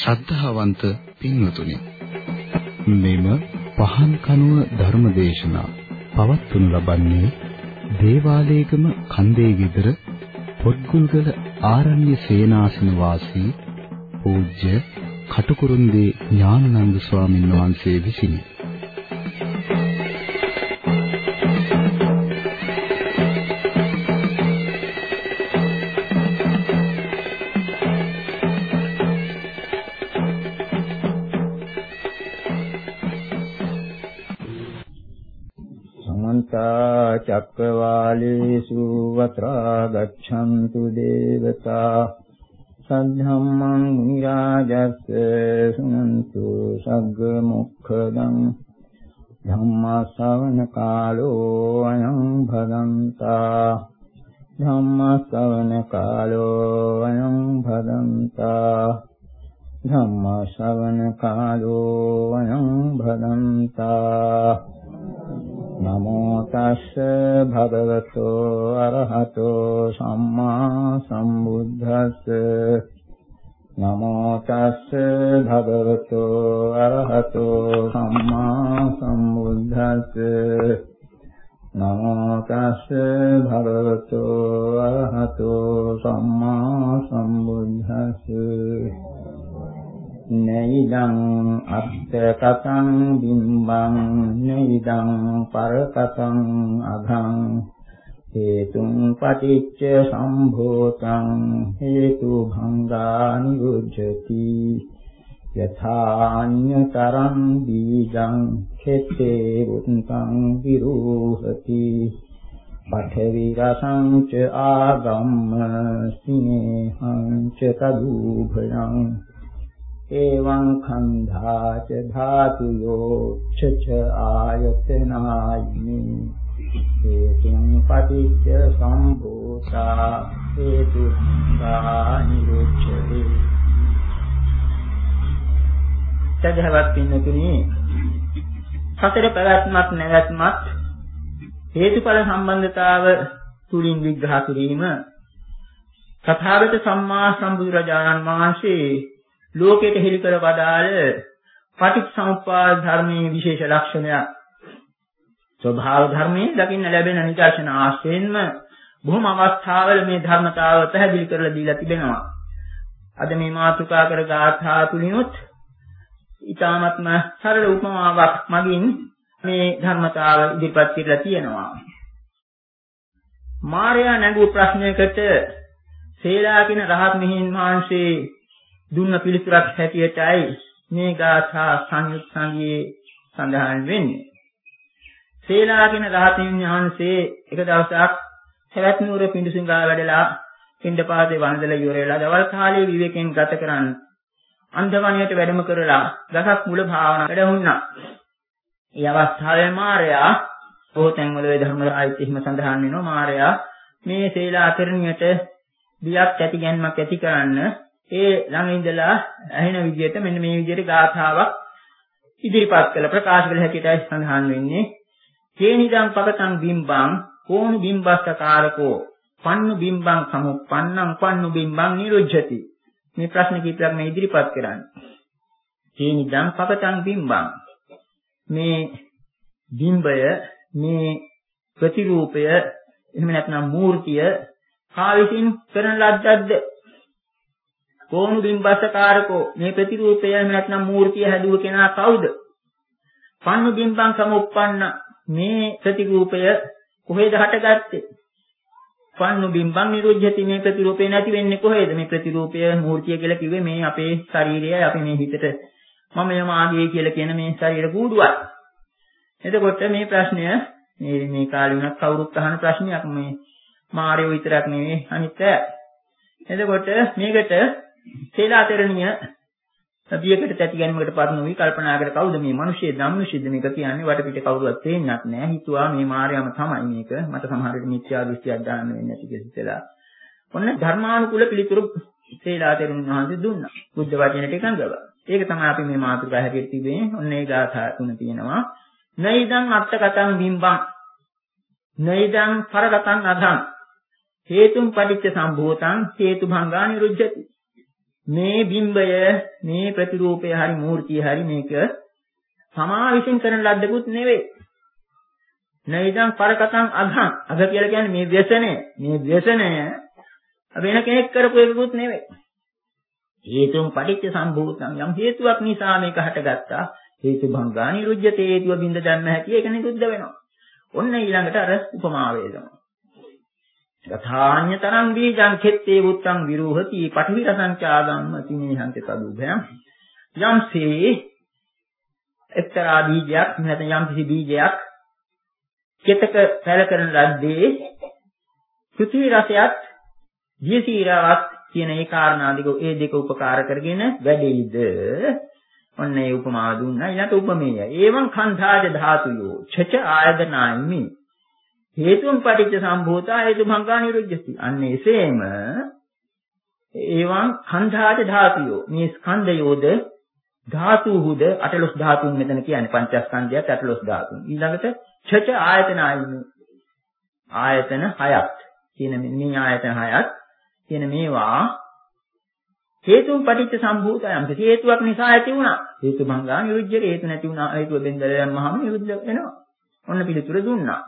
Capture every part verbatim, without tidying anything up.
ශ්‍රද්ධාවන්ත පින්වතුනි, මෙම පහන් කනුව ධර්මදේශනා පවත්වනු ලබන්නේ දේවාලේගම කන්දේ ගෙදර පොත්ගුල්ගල ආරණ්‍ය සේනාසන වාසී පූජ්‍ය කටුකුරුන්දී ඥානানন্দ ස්වාමීන් වහන්සේ විසිනි. චක්කවාලේසු වත්‍රා ගච්ඡන්තු දේවතා සද්ධම්මං මුනි රාජස්ස සුනන්තු සග්ග මොක්ඛදං ධම්ම ශ්‍රවණ කාලෝ අයං භදන්තා ධම්ම ශ්‍රවණ කාලෝ අයං භදන්තා ධම්ම ශ්‍රවණ කාලෝ අයං භදන්තා නමෝ තස්ස භගවතෝ අරහතෝ සම්මා සම්බුද්දස්ස නමෝ තස්ස භගවතෝ අරහතෝ සම්මා සම්බුද්දස්ස නමෝ තස්ස භගවතෝ අරහතෝ සම්මා සම්බුද්දස්ස නෛදං අත්තකතං බිම්බං නෛදං පරකතං අඝං හේතුං පටිච්ච සම්භූතං හේතු භංගා නිරුද්ධති යථාඤ්ඤතරං බීජං ඛෙත්තේ උත්තං විරූහති පඨවි රසං ච ආගම්ම ස්නේහං ච තදුභයං එවං khණ්ඩාච ධාතුයෝ චච ආයතනායිනි හේතුං පටිච්ච සම්භූතා හේතු නිරුච්ඡති. සදහවත් පින්නතුනි, සතර පැවැත්මක් නැවැත්මත් හේතුඵල සම්බන්ධතාව තුලින් විග්‍රහ කිරීම තථාගත සම්මා සම්බුදුරජාණන් වහන්සේ ලෝකයට හෙළි කර වදාළ පටිච්චසමුප්පාද ධර්මයේ විශේෂ ලක්ෂණයක්. ස්වභාව ධර්මයේ දකින්න ලැබෙන නිදර්ශන ආශ්‍රයෙන්ම බොහොම අවස්ථාවල මේ ධර්මතාව පැහැදිලි කරලා දීලා තිබෙනවා. අද මේ මාතෘකා කර ගාථා තුලිනුත් ඊටාත්ම සරල උපමාවක් මගින් මේ ධර්මතාව ඉදිරිපත් කරලා තියෙනවා. මාර්යා නැගූ ප්‍රශ්නයකට සේලා කියන රහත් මෙහින් වහන්සේ දුන්න පිළිතුරක් හැටියටයි මේ ගාථා සංයුත් සංගයේ සඳහන් වෙන්නේ. සේලාගෙන රහතන් වහන්සේ එක දවසක් සවැත් නුවර පිඬුසිඟා වැඩලා පිඬපාතේ වන්දලා ඉවර වෙලා දවල් කාලයේ විවේකයෙන් ගත කරන්න අන්ධවණියට වැඩම කරලා දසක් මුල භාවනා වැඩහුණා. ඒ අවස්ථාවේ මාර්යා බොහෝතෙන් වල වේ ධර්ම ආයත හිම සඳහන් වෙනවා. මාර්යා මේ සේලා අතරණියට බියක් ඇති ගැන්මක් ඇති කරන්න ඒ ළඟ ඉඳලා ඇහෙන විදිහට මෙන්න මේ විදිහට ගාථාවක් ඉදිරිපත් කළ ප්‍රකාශ කළ හැටියටයි සඳහන් වෙන්නේ. හේනිදං පකතං බිම්බං කෝණු බිම්බස්සකාරකෝ පන්නු බිම්බං සමුප්පන්නං පන්නු බිම්බං නිරුද්ධති. මේ ප්‍රශ්න කීපයක් මේ ඉදිරිපත් කරන්නේ. හේනිදං පකතං බිම්බං, මේ බිම්බය, මේ ප්‍රතිරූපය, එහෙම නැත්නම් මූර්තිය කා විසින් කරන ලද්දක්ද? කෝණු බිම්බස්සකාරකෝ, මේ ප්‍රතිරූපය එහෙම නැත්නම් මූර්තිය හැදුව කෙනා කවුද? පන්නු බිම්බං සමුප්පන්න, මේ ප්‍රතිරූපය කොහෙද හටගත්තේ? පන්නු බිම්බං නිරුද්ධති, මේ ප්‍රතිරූපය නැති වෙන්නේ කොහෙද? මේ ප්‍රතිරූපය මූර්තිය කියලා කිව්වේ මේ අපේ ශරීරයයි, අපි මේ හිතට මම යමාගේ කියලා කියන මේ ශරීර කූඩුවයි. එතකොට මේ ප්‍රශ්නය මේ මේ කාලේ වුණත් කවුරුත් අහන ප්‍රශ්නයක්. මේ මාර්යෝ විතරක් නෙවෙයි අනිත් අය. එතකොට මේකට සේලාතරණිය බියකට තැති ගැනීමකට පරණ වී කල්පනා කර කවුද මේ මිනිස්සේ ධම්මශිද්ද මේක කියන්නේ වටපිට කවුරුවත් තේින්නත් නැහැ. හිතුවා මේ මාර්යාම තමයි මේක. මට සමහර විට මිත්‍යා දෘෂ්ටියක් දාන්න වෙන්නේ නැති කියලා හිතලා. ඔන්න ධර්මානුකූල පිළිතුරු සේලාතරණිය වහන්සේ දුන්නා. බුද්ධ වචනයට එකඟව. ඒක තමයි අපි මේ මාතෘකාව හැටියට තිබෙන්නේ. ඔන්න ඒ ගාථා තුන තියෙනවා. නෛදං අත්තකතං බිම්බං නෛදං පරගතං අධං හේතුම් පටිච්ච සම්භූතං හේතු භංගා නිරුද්ධති. මේ බිම්බය මේ ප්‍රතිරූපය හරි මූර්තිය හරි මේක තමා විසින් කරන ලද්දකුත් නෙවෙයි. නයිදං පරකටං අඝං අඝ කියලා කියන්නේ මේ ව්‍යසනය. මේ ව්‍යසනය වෙන කෙනෙක් කරපු එකකුත් නෙවෙයි. හේතුන් පටිච්ච සම්භූතං යම් හේතුවක් නිසා මේක හටගත්තා. හේතු භංගා නිරුද්ධ්‍යතේ හේතුව බින්ද ධර්ම හැටි ඒක නිරුද්ධ වෙනවා. ඔන්න ඊළඟට අර උපමා වේදම. යථාඤ්‍යතරං බීජං කෙත්තේ වුත්තං විරෝහති පඨවි රසංචාගම්ම තිනේහං තදුභයං යම්සේ එක්තරා බීජයක් නැත්නම් යම් කිසි බීජයක් කෙතක පැල කරන ලද්දේ පෘථිවි රසයත් දියසීරාවත් කියන ඒ කාරණා දෙක ඒ දෙක උපකාර කරගෙන වැඩෙයිද ඔන්න ඒ උපමාව දුන්නා ඊළඟ උපමේය ඒවං කන්ධාජ ධාතුයෝ චච ආයතනායිමි හේතුන් පටිච්ච සම්භූතා හේතු භංගා නිරුද්ධති අන්න එසේම ඒවං කන්ධාජ ධාතුයෝ මේ ස්කන්ධයෝද ධාතුහුද අටලොස් ධාතුන් මෙතන කියන්නේ පංචස්කන්ධයත් අටලොස් ධාතුන් ඊළඟට චච ආයතනායිමි ආයතන හයක් කියන මේ ආයතන හයත් කියන මේවා හේතුන් පටිච්ච සම්භූතයන් හේතුවක් නිසා ඇති වුණා හේතු භංගා නිරුද්ධ හේතු නැති වුණා හේතුව බෙන්දලා දැම්මහම නිරුද්ධ වෙනවා ඔන්න පිළිතුර දුන්නා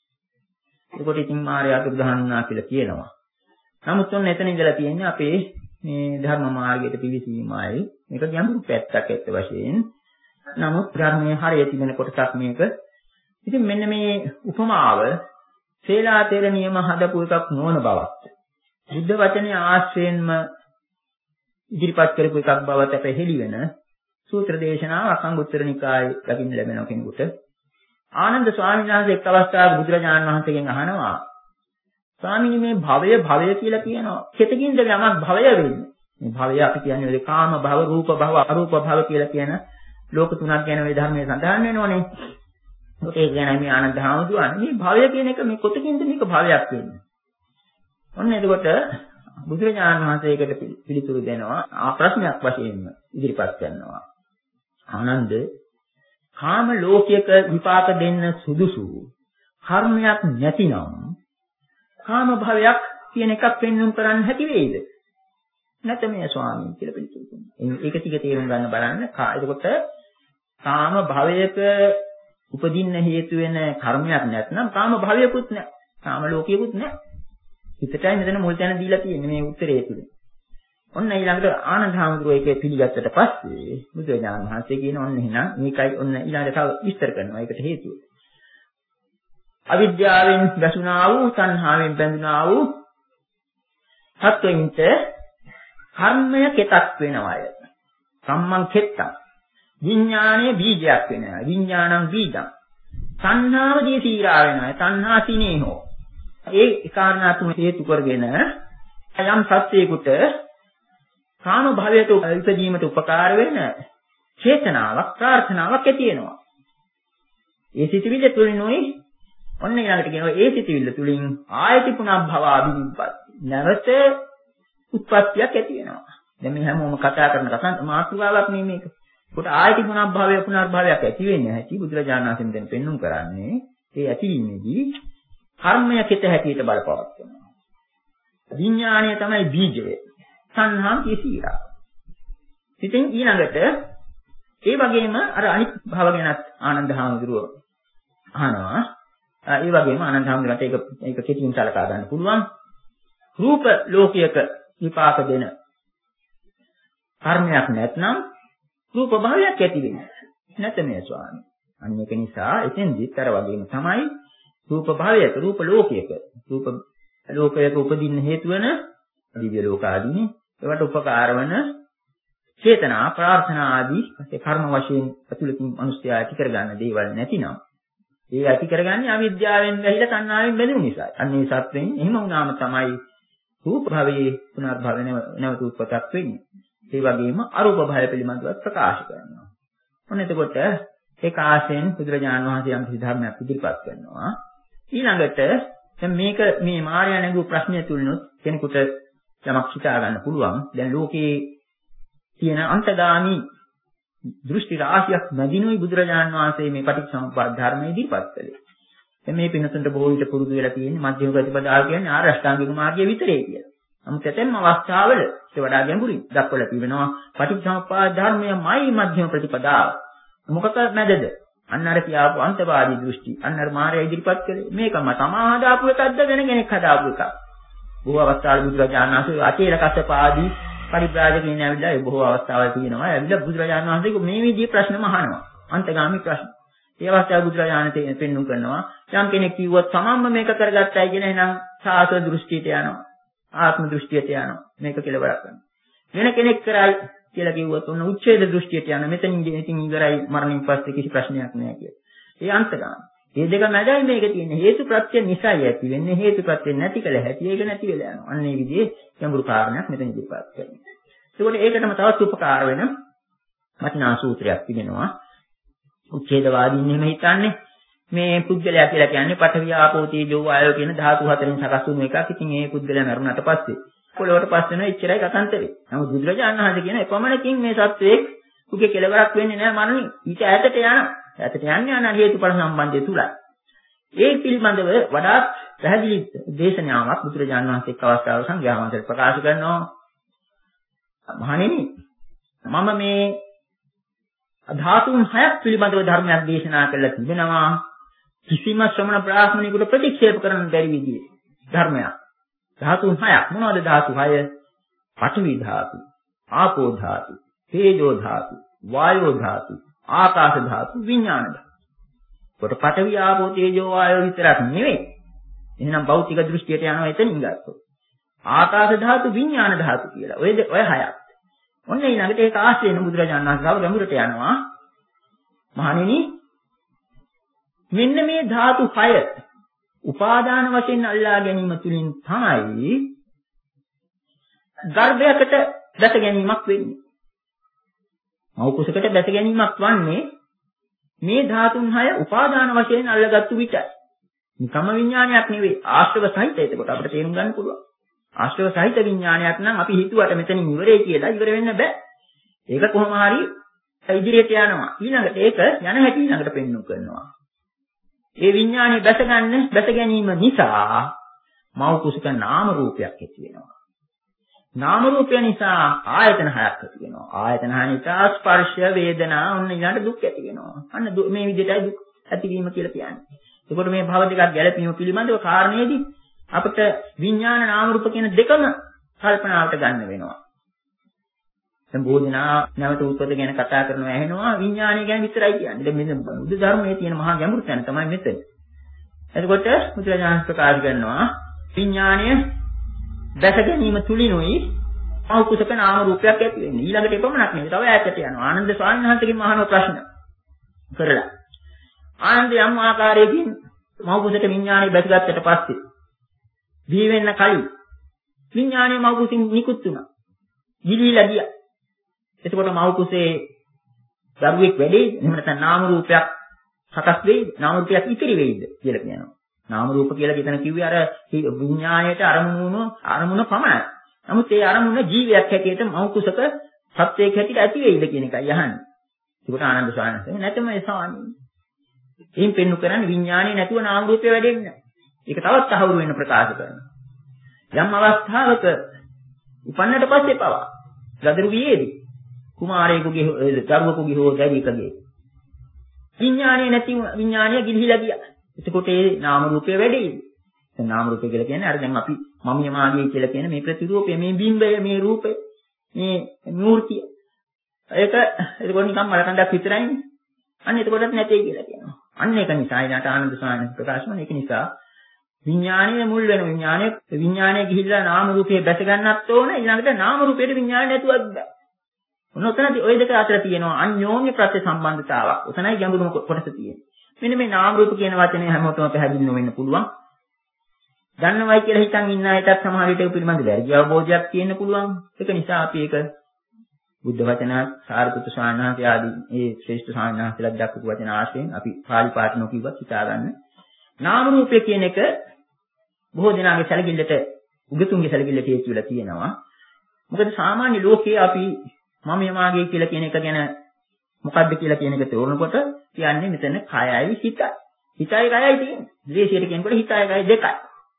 ඒකට ඉතින් මාර්යාට උදාහරණා කියලා කියනවා නමුත් ඔන්න එතන ඉඳලා තියෙන්නේ අපේ මේ ධර්ම මාර්ගයට පිවිසීමයි මේක ගැඹුරු පැත්තක් ඇත්ත වශයෙන් නමුත් ධර්මයේ හරිය තිබෙන කොටසක් මේක ඉතින් මෙන්න මේ උපමාව සේලාතේර නියම හදපු එකක් නොවන බවක් බුද්ධ වචනේ ආශ්‍රයෙන්ම ඉදිරිපත් කරපු එකක් බවට අපේ හෙළි වෙන සූත්‍ර දේශනාවක් අංගුත්තර නිකායේ දකින්න ලැබෙන කෙනෙකුට ආනන්ද ස්වාමීන් වහන්සේ එක් අවස්ථාවක බුදුරජාණන් වහන්සේගෙන් අහනවා ස්වාමීනි මේ භවය භවය කියලා කියනවා කෙතකින්ද යමක් භවය වෙන්නේ මේ භවය අපි කියන්නේ ඒ කාම භව රූප භව අරූප භව කියලා කියන ලෝක තුනක් ගැන මේ ධර්මයේ සඳහන් වෙනෝනේ ඒක ගැන මේ ආනන්ද හාමුදුරුවෝ මේ භවය කියන එක මේ කොතකින්ද මේක භවයක් වෙන්නේ ඔන්න එතකොට බුදුරජාණන් වහන්සේකට පිළිතුරු දෙනවා ආ ප්‍රශ්නයක් වශයෙන්ම ඉදිරිපත් කරනවා ආනන්ද කාම ලෝකයක විපාක දෙන්න සුදුසු කර්මයක් නැතිනම් කාම භවයක් කියන එකක් පෙන්වන්න කරන්න හැකි වෙයිද නැත මේ ස්වාමීන් කියලා පිළිතුරු දුන්නා ඒක ටික තේරුම් ගන්න බලන්න එතකොට කාම භවයක උපදින්න හේතු වෙන කර්මයක් නැත්නම් කාම භවයකුත් නැහැ කාම ලෝකයකුත් නැහැ හිතටයි මෙතන මුල් තැන දීලා තියෙන්නේ මේ උත්තරේ තුල. ඔන්න ඊළඟට ආනන්ද හාමුදුරුවෝ ඒකේ පිළිගත්තට පස්සේ බුදුරජාණන් වහන්සේ කියන ඔන්න එහෙනම් මේකයි ඔන්න ඊළඟට තව විස්තර කරනවා ඒකට හේතුව. අවිද්‍යාවෙන් වැසුණා වූ සංහාවෙන් බැඳුණා වූ සත්වෙන්ට කර්මය කෙතක් වෙනවාය. සම්මන් කෙත්තක්. විඥානයේ බීජයක් වෙනවා. විඥානං බීජං. සංහාව දී සීරා වෙනවා. සංහා සිනේහෝ. ඒ කාරණා තුන හේතු කරගෙන යම් සත්‍යයකට කාම භවයට ඉපදීමට උපකාර වෙන චේතනාවක් ප්‍රාර්ථනාවක් ඇති වෙනවා. ඒ සිතිවිල්ල තුලිනුයි ඔන්න ඊළඟට කියනවා ඒ සිතිවිල්ල තුලින් ආයති පුනබ්භව අභිවිපත් නැවත උත්පත්තියක් ඇති වෙනවා. දැන් මේ හැමෝම කතා කරන කතාවක් මාතෘකාවක් නේ මේක. ඒකට ආයති පුනබ්භවය පුනර්භවයක් ඇති වෙන්නේ නැති බුදුරජාණන් වහන්සේ දැන් පෙන්눔 කරන්නේ ඒ ඇතිවීමේදී කර්මය කෙත හැටියට බලපවත්වනවා. විඥාණය තමයි බීජය. සංහා කිසීරා. ඉතින් ඊළඟට ඒ වගේම අර අනිත් භව ගැනත් ආනන්ද හාමුදුරුවෝ අහනවා. ඒ වගේම ආනන්ද හාමුදුරුවන්ට ඒක ඒක කෙටියෙන් සලකා ගන්න පුළුවන්. රූප ලෝකයක විපාක දෙන කර්මයක් නැත්නම් රූප භවයක් ඇති වෙන්නේ නැත මේ ස්වාමී. අන්න ඒක නිසා එතෙන්දිත් අර වගේම තමයි රූප භවයක රූප ලෝකයක රූප ලෝකයක උපදින්න හේතු වෙන දිව්‍ය ලෝක ආදීනේ ඒවට උපකාර වන චේතනා ප්‍රාර්ථනා ආදී ඒ කර්ම වශයෙන් අතුලකින් මිනිස්යා ඇති කරගන්න දේවල් නැතිනම් ඒ ඇති කරගන්නේ අවිද්‍යාවෙන් වැහිලා තණ්හාවෙන් බැඳුණු නිසා. අන්න ඒ සත්‍යෙන් එහෙම වුණාම තමයි රූප භවයේ පුනර්භව නැවත උත්පත්තියක් වෙන්නේ. ඒ වගේම අරූප භවය පිළිබඳව ප්‍රකාශ කරනවා. ඔන්න එතකොට ඒ කාශයෙන් බුදුරජාණන් වහන්සේ යම් කිසි ධර්මයක් ඉදිරිපත් කරනවා. ඊළඟට දැන් මේක මේ මාර්යා නැගූ ප්‍රශ්නය තුලිනුත් කෙනෙකුට යමක් හිතා ගන්න පුළුවන්. දැන් ලෝකේ තියෙන අන්තගාමි දෘෂ්ටි රාශියක් නැදිනුයි බුදුරජාණන් වහන්සේ මේ පටිච්චසමුප්පාද ධර්මය ඉදිරිපත් කළේ. දැන් මේ පිනසුන්ට බොහෝ විට පුරුදු වෙලා තියෙන්නේ මධ්‍යම ප්‍රතිපදාව කියන්නේ ආර්ය අෂ්ටාංගික මාර්ගය විතරේ කියලා. නමුත් ඇතැම් අවස්ථාවල ඒ වඩා ගැඹුරින් දක්වලා තිබෙනවා පටිච්චසමුප්පාද ධර්මයමයි මධ්‍යම ප්‍රතිපදාව. මොකක මැදද? අන්න අර කියාපු අන්තවාදී දෘෂ්ටි. අන්න අර මාර්ගය ඉදිරිපත් කළේ මේකම තමා හදාපු එකක්ද වෙන කෙනෙක් හදාපු එකක්. බොහෝ අවස්ථාවල බුදුරජාණන් වහන්සේ අචේල කස්සපාදී පරිබ්‍රාජකයන් ඇවිල්ලා ඒ බොහෝ අවස්ථාවල තියෙනවා. ඇවිල්ලා බුදුරජාණන් වහන්සේට මේ විදිහේ ප්‍රශ්නම අහනවා. අන්තගාමී ප්‍රශ්න. ඒ අවස්ථාවේ බුදුරජාණන් තේ පෙන්වු කරනවා යම් කෙනෙක් කිව්වොත් තමන්ම මේක කරගත්තයි කියන එහෙනම් සාසව දෘෂ්ටියට යනවා. ආත්ම දෘෂ්ටියට යනවා. මේක කෙලවරක් කරනවා. වෙන කෙනෙක් කරයි කියලා කිව්වොත් ඔන්න උච්ඡේද දෘෂ්ටියට යනවා. මෙතනින් ඉතින් ඉවරයි මරණින් පස්සේ කිසි ප්‍රශ්නයක් නැහැ කියලා. ඒ අන්තගාමී. මේ දෙක මැදයි මේක තියෙන්නේ. හේතු ප්‍රත්‍ය නිසායි ඇති වෙන්නේ. හේතු ප්‍රත්‍ය නැති කළ හැටි ඒක නැති වෙලා යනවා. අන්න ඒ විදිහේ ගැඹුරු කාරණයක් මෙතන ඉදිරිපත් කරනවා. ඒකෝට ඒකටම තවත් උපකාර වෙන වටිනා සූත්‍රයක් තිබෙනවා. උච්ඡේදවාදීන් එහෙම හිතන්නේ මේ පුද්ගලයා කියලා කියන්නේ පඨවි ආපෝ තේජෝ වායෝ කියන ධාතු හතරෙන් සකස් වුණු එකක්. ඉතින් මේ පුද්ගලයා මරුණාට පස්සේ පොළොවට පස් වෙනවා එච්චරයි කතන්දරේ. නමුත් බුදුරජාණන් වහන්සේ කියන එපමණකින් මේ සත්වයේ උගේ කෙලවරක් වෙන්නේ නැහැ මරණින්. ඊට ඈතට යනවා. ඈතට යන්නේ අන හේතුඵල සම්බන්ධය තුලයි. ඒ පිළිබඳව වඩාත් පැහැදිලි දේශනාවක් බුදුරජාණන් වහන්සේ එක් අවස්ථාවක සංඝයා වහන්සේට ප්‍රකාශ කරනවා. මහණෙනි මම මේ ධාතුන් හයක් පිළිබඳව ධර්මයක් දේශනා කළා තිබෙනවා. කිසිම ශ්‍රමණ බ්‍රාහ්මණයෙකුට ප්‍රතික්ෂේප කරන්න බැරි විදිහේ ධර්මයක්. ධාතුන් හයක්. මොනවද ධාතු හය? පඨවි ධාතු, ආපෝ ධාතු, තේජෝ ධාතු, වායෝ ධාතු, ආකාශ ධාතු, විඥාන ධාතු. කොට පඨවි ආපෝ තේජෝ වායෝ විතරක් නෙවෙයි. එහෙනම් භෞතික දෘෂ්ටියට යනවා එතනින් ගත්තොත්. ආකාශ ධාතු, විඥාන ධාතු කියලා. ඔය ඔය හයක්. ඔන්න ඊළඟට ඒක ආශ්‍රයෙන් බුදුරජාණන් වහන්සේ ගාව ගැඹුරට යනවා. මහණෙනි මෙන්න මේ ධාතු හය උපාදාන වශයෙන් අල්ලා ගැනීම තුලින් තමයි ගර්භයකට දැස ගැනීමක් වෙන්නේ. මව් කුසකට දැස ගැනීමක් වන්නේ මේ ධාතුන් හය උපාදාන වශයෙන් අල්ලගත්තු විටයි. නිකම්ම විඥානයක් නෙවෙයි ආශ්‍රව සහිත. එතකොට අපිට තේරුම් ගන්න පුළුවන්. ආශ්‍රව සහිත විඥානයක් නම් අපි හිතුවට මෙතනින් ඉවරයි කියලා ඉවර වෙන්න බෑ. ඒක කොහොම හරි ඉදිරියට යනවා. ඊළඟට ඒක යන හැටි ඊළඟට පෙන්වු කරනවා. ඒ විඥානේ දැස ගන්න දැස ගැනීම නිසා මව් කුසක නාම රූපයක් ඇති වෙනවා. නාම රූපය නිසා ආයතන හයක් ඇති වෙනවා. ආයතන හය නිසා ස්පර්ශ වේදනා ඔන්න ඊළඟට දුක් ඇති වෙනවා. අන්න මේ විදිහටයි දුක් ඇතිවීම කියලා කියන්නේ. ඒකට මේ භව දෙකක් ගැලපීම පිළිබඳව කාරණේදී අපිට විඥාන නාම රූප කියන දෙකම කල්පනාවට ගන්න වෙනවා. දැන් බොහෝ දෙනා නැවත උත්පත්ති ගැන කතා කරනවා ඇහෙනවා විඥානය ගැන විතරයි කියන්නේ. දැන් මේ බුදු ධර්මයේ තියෙන මහා ගැඹුරු තැන තමයි මෙතන. එතකොට බුදුරජාණන් ප්‍රකාශ කරනවා විඥානය දැස ගැනීම තුලිනුයි මව කුසක නාම රූපයක් ඇති වෙන්නේ. ඊළඟට එපමණක් නෙවෙයි තව ඈතට යනවා. ආනන්ද ස්වාමීන් වහන්සේගෙන් අහන ප්‍රශ්න කරලා. ආනන්ද යම් ආකාරයකින් මව කුසක විඥානය බැසගත්තට පස්සේ දී වෙන්න කලින් විඥානයේ මව කුසින් නිකුත් වුණා. ගිලිහිලා ගියා. එතකොට මව කුසේ දරුවෙක් වැඩේද? එහෙම නැත්නම් නාම රූපයක් සකස් වෙයිද? නාම රූපයක් ඉතිරි වෙයිද කියලා කියනවා. නාම රූප කියලා කියන කිව්වේ අර විඥාණයට අරමුණු වුණු අරමුණ පමණයි. නමුත් ඒ අරමුණ ජීවියක් හැටියට මව කුසක සත්‍යයක් හැටියට ඇති වෙයිද කියන එකයි අහන්නේ. ඒකට ආනන්ද ස්වාමීන් වහන්සේ නැතම ඒ ස්වාමීන්. එයින් පෙන්නු කරන්නේ විඥාණය නැතුව නාම රූපය වැඩෙන්නේ නැහැ. ඒක තවත් අහුරු වෙන ප්‍රකාශ කරනවා. යම් අවස්ථාවක උපන්නට පස්සේ පවා ගදරු වියේදී කුමාරයෙකුගේ දරුවෙකුගේ හෝ දැරියකගේ විඥානය නැති විඥානය ගිලිහිලා ගියා. එතකොට ඒ නාම රූපය වැඩෙයි. දැන් නාම රූපය කියලා කියන්නේ අර දැන් අපි මමිය මාගේ කියලා කියන මේ ප්‍රතිරූපය, මේ බිම්බය, මේ රූපය, මේ මූර්තිය. ඒක එතකොට නිකන් මලකණ්ඩක් විතරයිනේ. අන්න එතකොටත් නැtei කියලා කියනවා. අන්න ඒක නිසා ඊට ආනන්ද ස්වාමීන් ප්‍රකාශ කරන ඒක නිසා විඥානයේ මුල් වෙන විඥානය විඥානය ගිහිල්ලා නාම රූපේ බැස ගන්නත් ඕන. ඊළඟට නාම රූපේට විඥානය නැතුවත් බෑ. ඔන්න ඔතනදී ওই දෙක අතර තියෙනවා අන්‍යෝන්‍ය ප්‍රත්‍ය සම්බන්ධතාවක්. ඔතනයි ගැඹුරුම කොටස තියෙන්නේ. මෙන්න මේ නාම රූප කියන වචනේ හැමෝටම පැහැදිලි වෙන්න පුළුවන්. දන්නවයි කියලා හිතන් ඉන්න අයටත් සමහර විට ඒ පිළිබඳ වැරදි අවබෝධයක් තියෙන්න පුළුවන්. ඒක නිසා අපි ඒක බුද්ධ වචන සාරිපුත්‍ර ස්වාමීන් වහන්සේ ආදී මේ ශ්‍රේෂ්ඨ ස්වාමීන් වහන්සේලා දක්වපු වචන ආශ්‍රයෙන් අපි පාලි පාඨ නොකියවත් හිතා ගන්න. නාම රූපය කියන එක බොහෝ දෙනාගේ සැලකිල්ලට උගතුන්ගේ සැලකිල්ලට හේතු වෙලා තියෙනවා. මොකද සාමාන්‍ය ලෝකයේ අපි මම යමාගේ කියලා කියන එක ගැන මොකද්ද කියලා කියන එක තෝරනකොට කියන්නේ මෙතන කයයි හිතයි. හිතයි කයයි තියෙන්නේ. ද්වේෂයට කියනකොට හිතයි කයයි දෙකයි.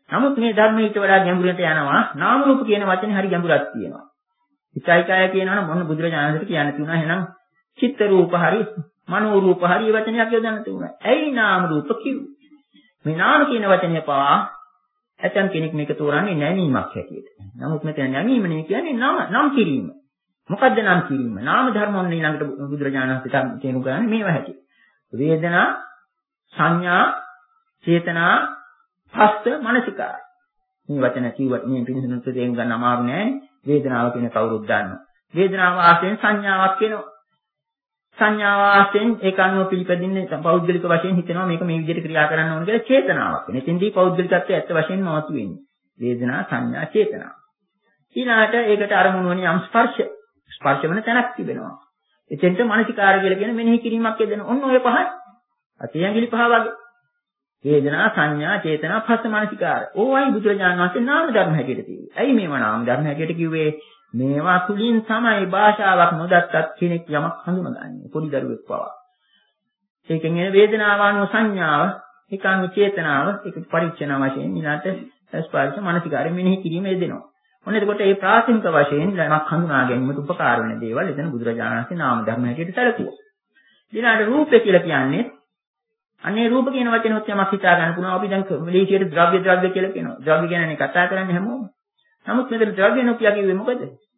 නමුත් මේ ධර්මයේ ඊට වඩා ගැඹුරට යනවා. නාම රූප කියන වචනේ හරි ගැඹුරක් තියෙනවා. ඉතයිකය කියනවනම් මොන බුදුරජාණන්ට කියන්න තියුණා. එහෙනම් චිත්ත රූප හරි මනෝ රූප හරි වචනයක් යොදන්න තියුණා. ඇයි නාම රූප කිව්වේ? මේ නාම කියන වචනේ පවා ඇතම් කෙනෙක් මේක තෝරන්නේ නැමීමක් හැටියට. නමුත් මෙතන නැමීම නේ කියන්නේ නම නම් කිරීම. මොකද්ද නම් කිරීම? නාම ධර්ම වලින් ඊළඟට බුදුරජාණන් වහන්සේ තේරුම් ගන්න මේවා හැටි. වේදනා, සංඥා, චේතනා, පස්ස, මනසිකාර. මේ වචන කිව්වට මේ පිළිසුනුත් තේරුම් ගන්න අමාරු නෑ. වේදනාව කියන කවුරුත් දන්නවා. වේදනාව ආශ්‍රයෙන් සංඥාවක් වෙනවා. සංඥාව ආශ්‍රයෙන් ඒක අනුව පිළිපදින්නේ පෞද්ගලික වශයෙන් හිතෙනවා මේක මේ විදිහට ක්‍රියා කරන්න ඕන කියලා චේතනාවක් වෙන. එතෙන්දී පෞද්ගලිකත්වයේ ඇත්ත වශයෙන්ම මතු වෙන්නේ. වේදනා, සංඥා, චේතනා. ඊළාට ඒකට අරමුණු වෙන යම් ස්පර්ශ ස්පර්ශ වෙන තැනක් තිබෙනවා. එතෙන්ට මානසිකාර කියලා කියන මෙනෙහි කිරීමක් යෙදෙන. ඔන්න ඔය පහයි. අතේ ඇඟිලි පහ වගේ. වේදනා, සංඥා, චේතනා, පස්ස, මානසිකාර. ඕවයි බුදුරජාණන් වහන්සේ නාම ධර්ම හැටියට කිව්වේ. ඇයි මේවා නාම ධර්ම හැටියට කිව්වේ? මේවා තුලින් තමයි භාෂාවක් නොදත්තත් කෙනෙක් යමක් හඳුනගන්නේ. පොඩි දරුවෙක් පවා. ඒකෙන් එන වේදනාව අනුව සංඥාව, ඒකාංග චේතනාව, ඒක පරිච්ඡේන වශයෙන් ඊළාට ස්පර්ශ, මානසිකාරය මෙනෙහි කිරීම යෙදෙනවා. ඔන්න එතකොට මේ ප්‍රාථමික වශයෙන් යමක් හඳුනා ගැනීමට උපකාර වෙන දේවල් එතන බුදුරජාණන් වහන්සේ නාම ධර්ම හැටියට සැලකුවා. ඊළාට රූපය කියලා කියන්නේ අනේ රූප කියන වචනොත් යමක් හිතා ගන්න පුළුවන්. අපි දැන් ලේසියට ද්‍රව්‍ය ද්‍රව්‍ය කියලා කියනවා. ද්‍රව්‍ය ගැනනේ කතා කරන්නේ හැමෝම. නමුත් මෙතන ද්‍රව්‍ය නොකිය කිව්වේ මොකද?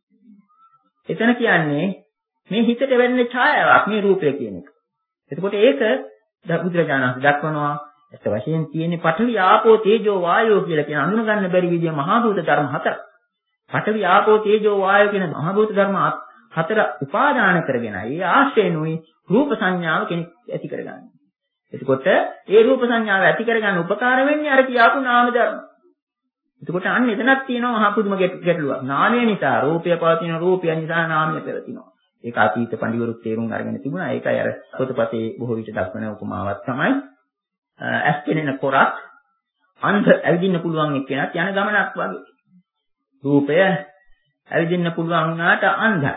එතන කියන්නේ මේ හිතට වැටෙන ඡායාවක් මේ රූපය කියන එක. එතකොට ඒක බුදුරජාණන් වහන්සේ දක්වනවා ඇත්ත වශයෙන් තියෙන්නේ පඨවි ආපෝ තේජෝ වායෝ කියලා කියන අඳුන ගන්න බැරි විදිය මහා භූත ධර්ම හතරක්. පඨවි ආපෝ තේජෝ වායෝ කියන මහා භූත ධර්ම හතර උපාදාන කරගෙන ඒ ආශ්‍රේණුයි රූප සංඥාව කෙනෙක් ඇති කරගන්නේ. එතකොට ඒ රූප සංඥාව ඇති කරගන්න උපකාර වෙන්නේ අර කියාපු නාම ධර්ම. එතකොට අන්න එතනක් තියෙනවා මහා පුදුම ගැටලුවක්. නාමය නිසා රූපය පවතින, රූපය නිසා නාමය පැවතිනවා. ඒක අතීත පඬිවරුත් තේරුම් අරගෙන තිබුණා. ඒකයි අර පොතපතේ බොහෝ විට දක්වන උපමාවක් තමයි ඇස් පෙනෙන කොරක් අන්ධ ඇවිදින්න පුළුවන් එක්කෙනත් යන ගමනක් වගේ. රූපය ඇවිදින්න පුළුවන් වුණාට අන්ධයි.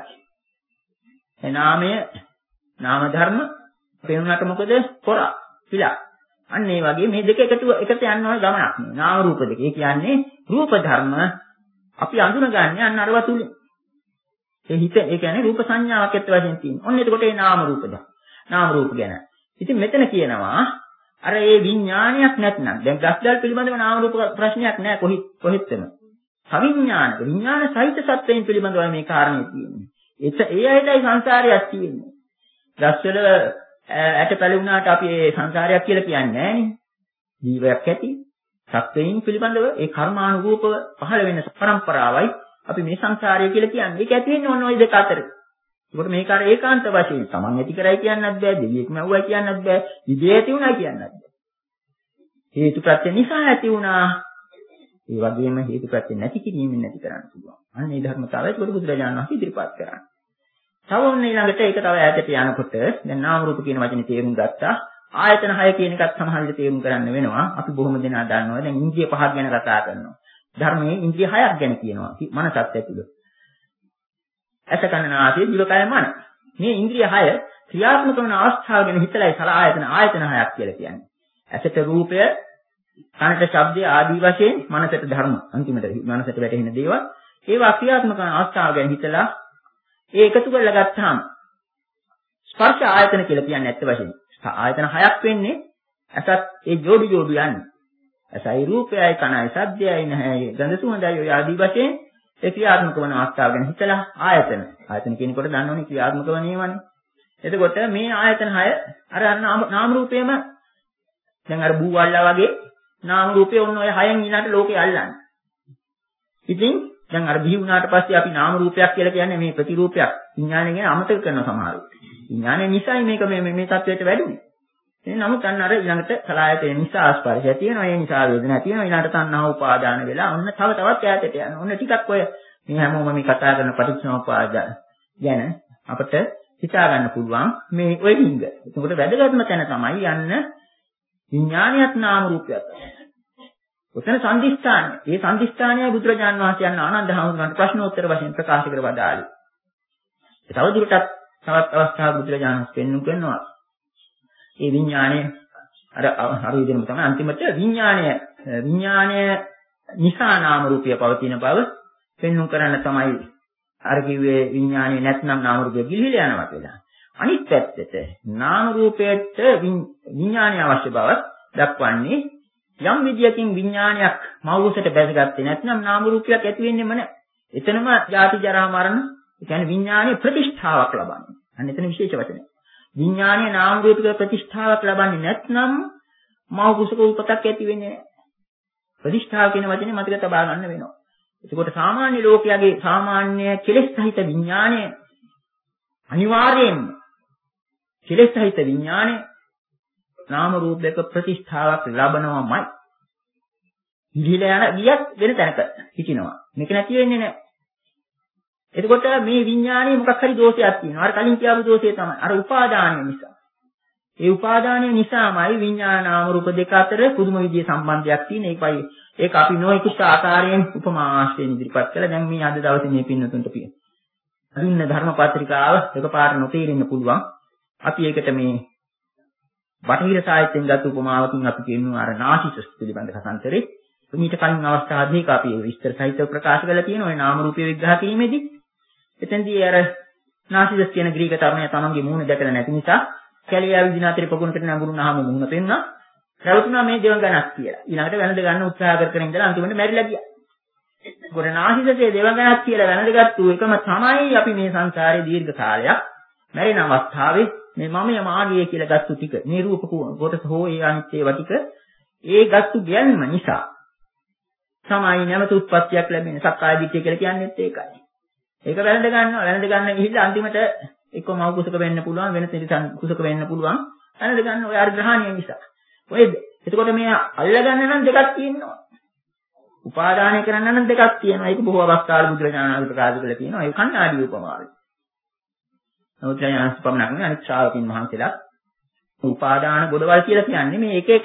ඒ නාමය නාම ධර්ම පෙනුනට මොකද? කොරක්, පිළක්. අන්න ඒ වගේ මේ දෙක එකතු එකට යන ඕන ගමනක් නේ. නාම රූප දෙක. ඒ කියන්නේ රූප ධර්ම අපි අඳුනගන්නේ අන්න අරව තුලින්. ඒ හිත ඒ කියන්නේ රූප සංඥාවක් ඇත්ත වශයෙන් තියෙනවා. ඔන්න එතකොට ඒ නාම රූප ධර්ම. නාම රූප ගැන. ඉතින් මෙතන කියනවා අර ඒ විඥානයක් නැත්නම් දැන් ගස්දල් පිළිබඳව නාම රූප ප්‍රශ්නයක් නැහැ කොහොත් කොහෙත්ම. අවිඥාන විඥාන සහිත සත්‍යයෙන් පිළිබඳව මේ කාරණේ තියෙන්නේ. ඒත් ඒ අයටයි සංසාරයක් තියෙන්නේ. ගස්වල ඇට පැලුණාට අපි ඒ සංසාරයක් කියලා කියන්නේ නැහැනේ. ජීවයක් ඇති සත්‍යයෙන් පිළිබඳව ඒ කර්මානුරූපව පහළ වෙන පරම්පරාවයි අපි මේ සංසාරය කියලා කියන්නේ. ඒක ඇති වෙන්නේ ඔන්න ඔය දෙක අතර. ඒකට මේක අර ඒකාන්ත වශයෙන් Taman ඇති කරයි කියන්නත් බෑ, දෙවියෙක් මැව්වයි කියන්නත් බෑ, විදේ ඇති වුණා කියන්නත් බෑ. හේතුප්‍රත්‍ය නිසා ඇති වුණා. ඒ වගේම හේතුප්‍රත්‍ය නැති කිරීමෙන් නැති කරන්න පුළුවන්. අන්න ඒ ධර්මතාවය ඒක බුදුරජාණන් වහන්සේ ඉදිරිපත් කරන්නේ. තව ඔන්න ඊළඟට ඒක තව ඈතට යනකොට දැන් නාම රූප කියන වචනේ තේරුම් ගත්තා. ආයතන හය කියන එකත් සමහර විට තේරුම් කරන්න වෙනවා. අපි බොහොම දෙනා දන්නවා. දැන් ඉන්ද්‍රිය පහක් ගැන කතා කරනවා. ධර්මයේ ඉන්ද්‍රිය හයක් ගැන කියනවා. මනසත් ඇතුළේ. ඇස කන නාසය දිව කය මන. මේ ඉන්ද්‍රිය හය ක්‍රියාත්මක වන අවස්ථාව ගැන හිතලයි සල ආයතන ආයතන හයක් කියලා කියන්නේ. ඇසට රූපය, කනට ශබ්දය ආදී වශයෙන් මනසට ධර්ම අන්තිමට මනසට වැටෙන දේවල් ඒවා ක්‍රියාත්මක වන අවස්ථාව ගැන හිතලා ඒ එකතු කරලා ගත්තාම ස්පර්ශ ආයතන කියලා කියන්නේ ඇත්ත වශයෙන්. ආයතන හයක් වෙන්නේ ඇසත් ඒ جوړු جوړු යන්නේ. ඇසයි රූපයයි කනයි ශබ්දයයි නැහැ ගඳ සුවඳයි ඔය ආදී වශයෙන් ඒ ක්‍රියාත්මක වන අවස්ථාව ගැන හිතලා ආයතන. ආයතන කියනකොට දන්නවනේ ක්‍රියාත්මක වනේවනේ. එතකොට මේ ආයතන හය අර නාම රූපේම දැන් අර බූවල්ලා වගේ නාම රූපේ ඔන්න ඔය හයෙන් ඊළාට ලෝකේ අල්ලන්නේ. ඉතින් දැන් අර බිහි වුණාට පස්සේ අපි නාම රූපයක් කියලා කියන්නේ මේ ප්‍රතිරූපයක්. විඥානය ගැන අමතක කරන සමහරව. විඥානය නිසායි මේක මේ මේ තත්වයට වැඩුනේ. ඒ නමුත් අන්න අර ඊළඟට සලආයතන නිසා ස්පර්ශය තියෙනවා. ඒ නිසා වේදනාවක් තියෙනවා. ඊළඟට තණ්හා උපාදාන වෙලා ඔන්න තව තවත් ඈතට යනවා. ඔන්න ටිකක් ඔය මේ හැමෝම මේ කතා කරන පටිච්චසමුප්පාද ගැන අපිට හිතා ගන්න පුළුවන් මේ ඔය විංග. එතකොට වැදගත්ම තැන තමයි යන්න විඥානියත් නාම රූපයත්. ඔතන සම්දිස්ථානය. මේ සම්දිස්ථානයයි බුදුරජාන් වහන්සේ යන ආනන්ද හාමුදුරන්ට ප්‍රශ්නෝත්තර වශයෙන් ප්‍රකාශ කර වදාළේ. ඒ තව දුරටත් තවත් අවස්ථාවක් බුදුරජාණන් වහන්සේ පෙන්වු කරනවා. මේ විඥානය අර අර විදිහම තමයි අන්තිමට විඥානය විඥානය නිසා නාම රූපය පවතින බව පෙන්වු කරන්න තමයි අර කිව්වේ විඥානේ නැත්නම් නාම රූපය ගිලිහිලා යනවා කියලා. අනිත් පැත්තට නාම රූපයට විඥානය අවශ්‍ය බව දක්වන්නේ යම් විදියකින් විඥානයක් මෞලසට බැසගත්තේ නැත්නම් නාම රූපයක් ඇති වෙන්නේම නැහැ. එතනම ජාති ජරා මරණ, ඒ කියන්නේ විඥානයේ ප්‍රතිෂ්ඨාවක් ලබන්නේ. අන්න එතන විශේෂ වචනය. විඥානයේ නාම රූපක ප්‍රතිෂ්ඨාවක් ලබන්නේ නැත්නම් මෞලසක උපතක් ඇති වෙන්නේ නැහැ. ප්‍රතිෂ්ඨාව කියන වචනේ මතක තබා ගන්න වෙනවා. එතකොට සාමාන්‍ය ලෝකයාගේ සාමාන්‍ය කෙලෙස් සහිත විඥානය අනිවාර්යයෙන්ම කෙලෙස් සහිත විඥානය නාම රූපයක ප්‍රතිෂ්ඨාවක් ලබනවමයි. ඉහිලා යන ගියත් වෙන තැනක හිටිනවා. මේක නැති වෙන්නේ නැහැ. එතකොට මේ විඥානයේ මොකක් හරි දෝෂයක් තියෙනවා. අර කලින් කියපු දෝෂය තමයි. අර උපාදානය නිසා. ඒ උපාදානය නිසාමයි විඥාන නාම රූප දෙක අතර පුදුම විදිහේ සම්බන්ධයක් තියෙන. ඒකයි ඒක අපි නොයෙකුත් ආකාරයෙන් උපමා ආශ්‍රයෙන් ඉදිරිපත් කළා. දැන් මේ අද දවසේ මේ පින්නතුන්ට පිය. අදින්න ධර්මපත්‍රිකාව එකපාරට නොතේරෙන්න පුළුවන්. අපි ඒකට මේ බටහිර සාහිත්‍යයෙන් ගත් උපමාවකින් අපි කියනවා අර නාසිසස් පිළිබඳ කතාන්තරේ. මීට කලින් අවස්ථා දෙකක අපි විස්තර සහිතව ප්‍රකාශ කරලා තියෙනවා. ඒ නාම රූපය විග්‍රහ කිරීමේදී එතෙන්දී අර නාසිසස් කියන ග්‍රීක තරුණයා තමන්ගේ මූණ දැකලා නැති නිසා කැලිය විදින අතරේ පොකුණකට නඟුරුනහම මූණ පෙන්නා. රැවටුණා මේ දෙවන් ගණක් කියලා. ඊළඟට වැළඳ ගන්න උත්සාහ කර කර ඉඳලා අන්තිමට මැරිලා ගියා. ඒකට නාසිසසේ දෙවන් ගණක් කියලා වැළඳගත්තු එකම තමයි අපි මේ සංසාරේ දීර්ඝ කාලයක් මැරෙන අවස්ථාවේ මේ මමය මාගේ කියලා ගත්තු ටික මේ රූප කොටස හෝ ඒ අනිත්‍ය ඒවා ටික ඒ ගත්තු ගැන්ම නිසා තමයි නැවත උත්පත්තියක් ලැබෙන්නේ. සක්කාය දිට්ඨිය කියලා කියන්නේත් ඒකයි. ඒක වැළඳ ගන්නවා. වැළඳ ගන්න ගිහිල්ලා අන්තිමට එක්ක මව කුසක වෙන්න පුළුවන්, වෙන තිරසන් කුසක වෙන්න පුළුවන්. වැළඳ ගන්න ඔය අර්ග්‍රහණිය නිසා. ඔය එතකොට මේ අල්ල ගන්න නම් දෙකක් තියෙනවා. උපාදානය කරන්න නම් දෙකක් තියෙනවා. ඒක බොහෝ අවස්ථාවල බුදුරජාණන් වහන්සේ ප්‍රකාශ කරලා තියෙනවා. ඒ කණ්ණාඩි උපමාවයි. නමුත් යන පමණක් නෙවෙයි අනිත් ශ්‍රාවකින් වහන්සේලා උපාදාන ගොඩවල් කියලා කියන්නේ මේ එක එකක්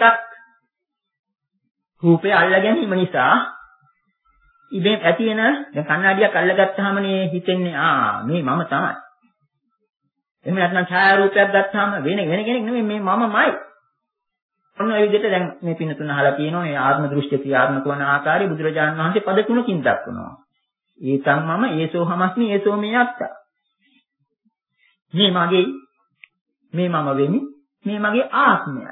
රූපය අල්ල ගැනීම නිසා ඉබේ ඇති වෙන දැන් කණ්ණාඩියක් අල්ලගත්තාමනේ හිතෙන්නේ ආ මේ මම තමයි. එහෙම නැත්නම් ඡායා රූපයක් ගත්තාම වෙන වෙන කෙනෙක් නෙමෙයි මේ මමමයි. ඔන්න ඔය විදිහට දැන් මේ පින්න තුන අහලා තියෙනවා මේ ආත්ම දෘෂ්ටි ක්‍රියාත්මක වන ආකාරය බුදුරජාණන් වහන්සේ පද තුනකින් දක්වනවා. ඒතම් මම ඒසෝ හමස්මි ඒසෝ මේ අත්තා. මේ මගේ මේ මම වෙමි මේ මගේ ආත්මයයි.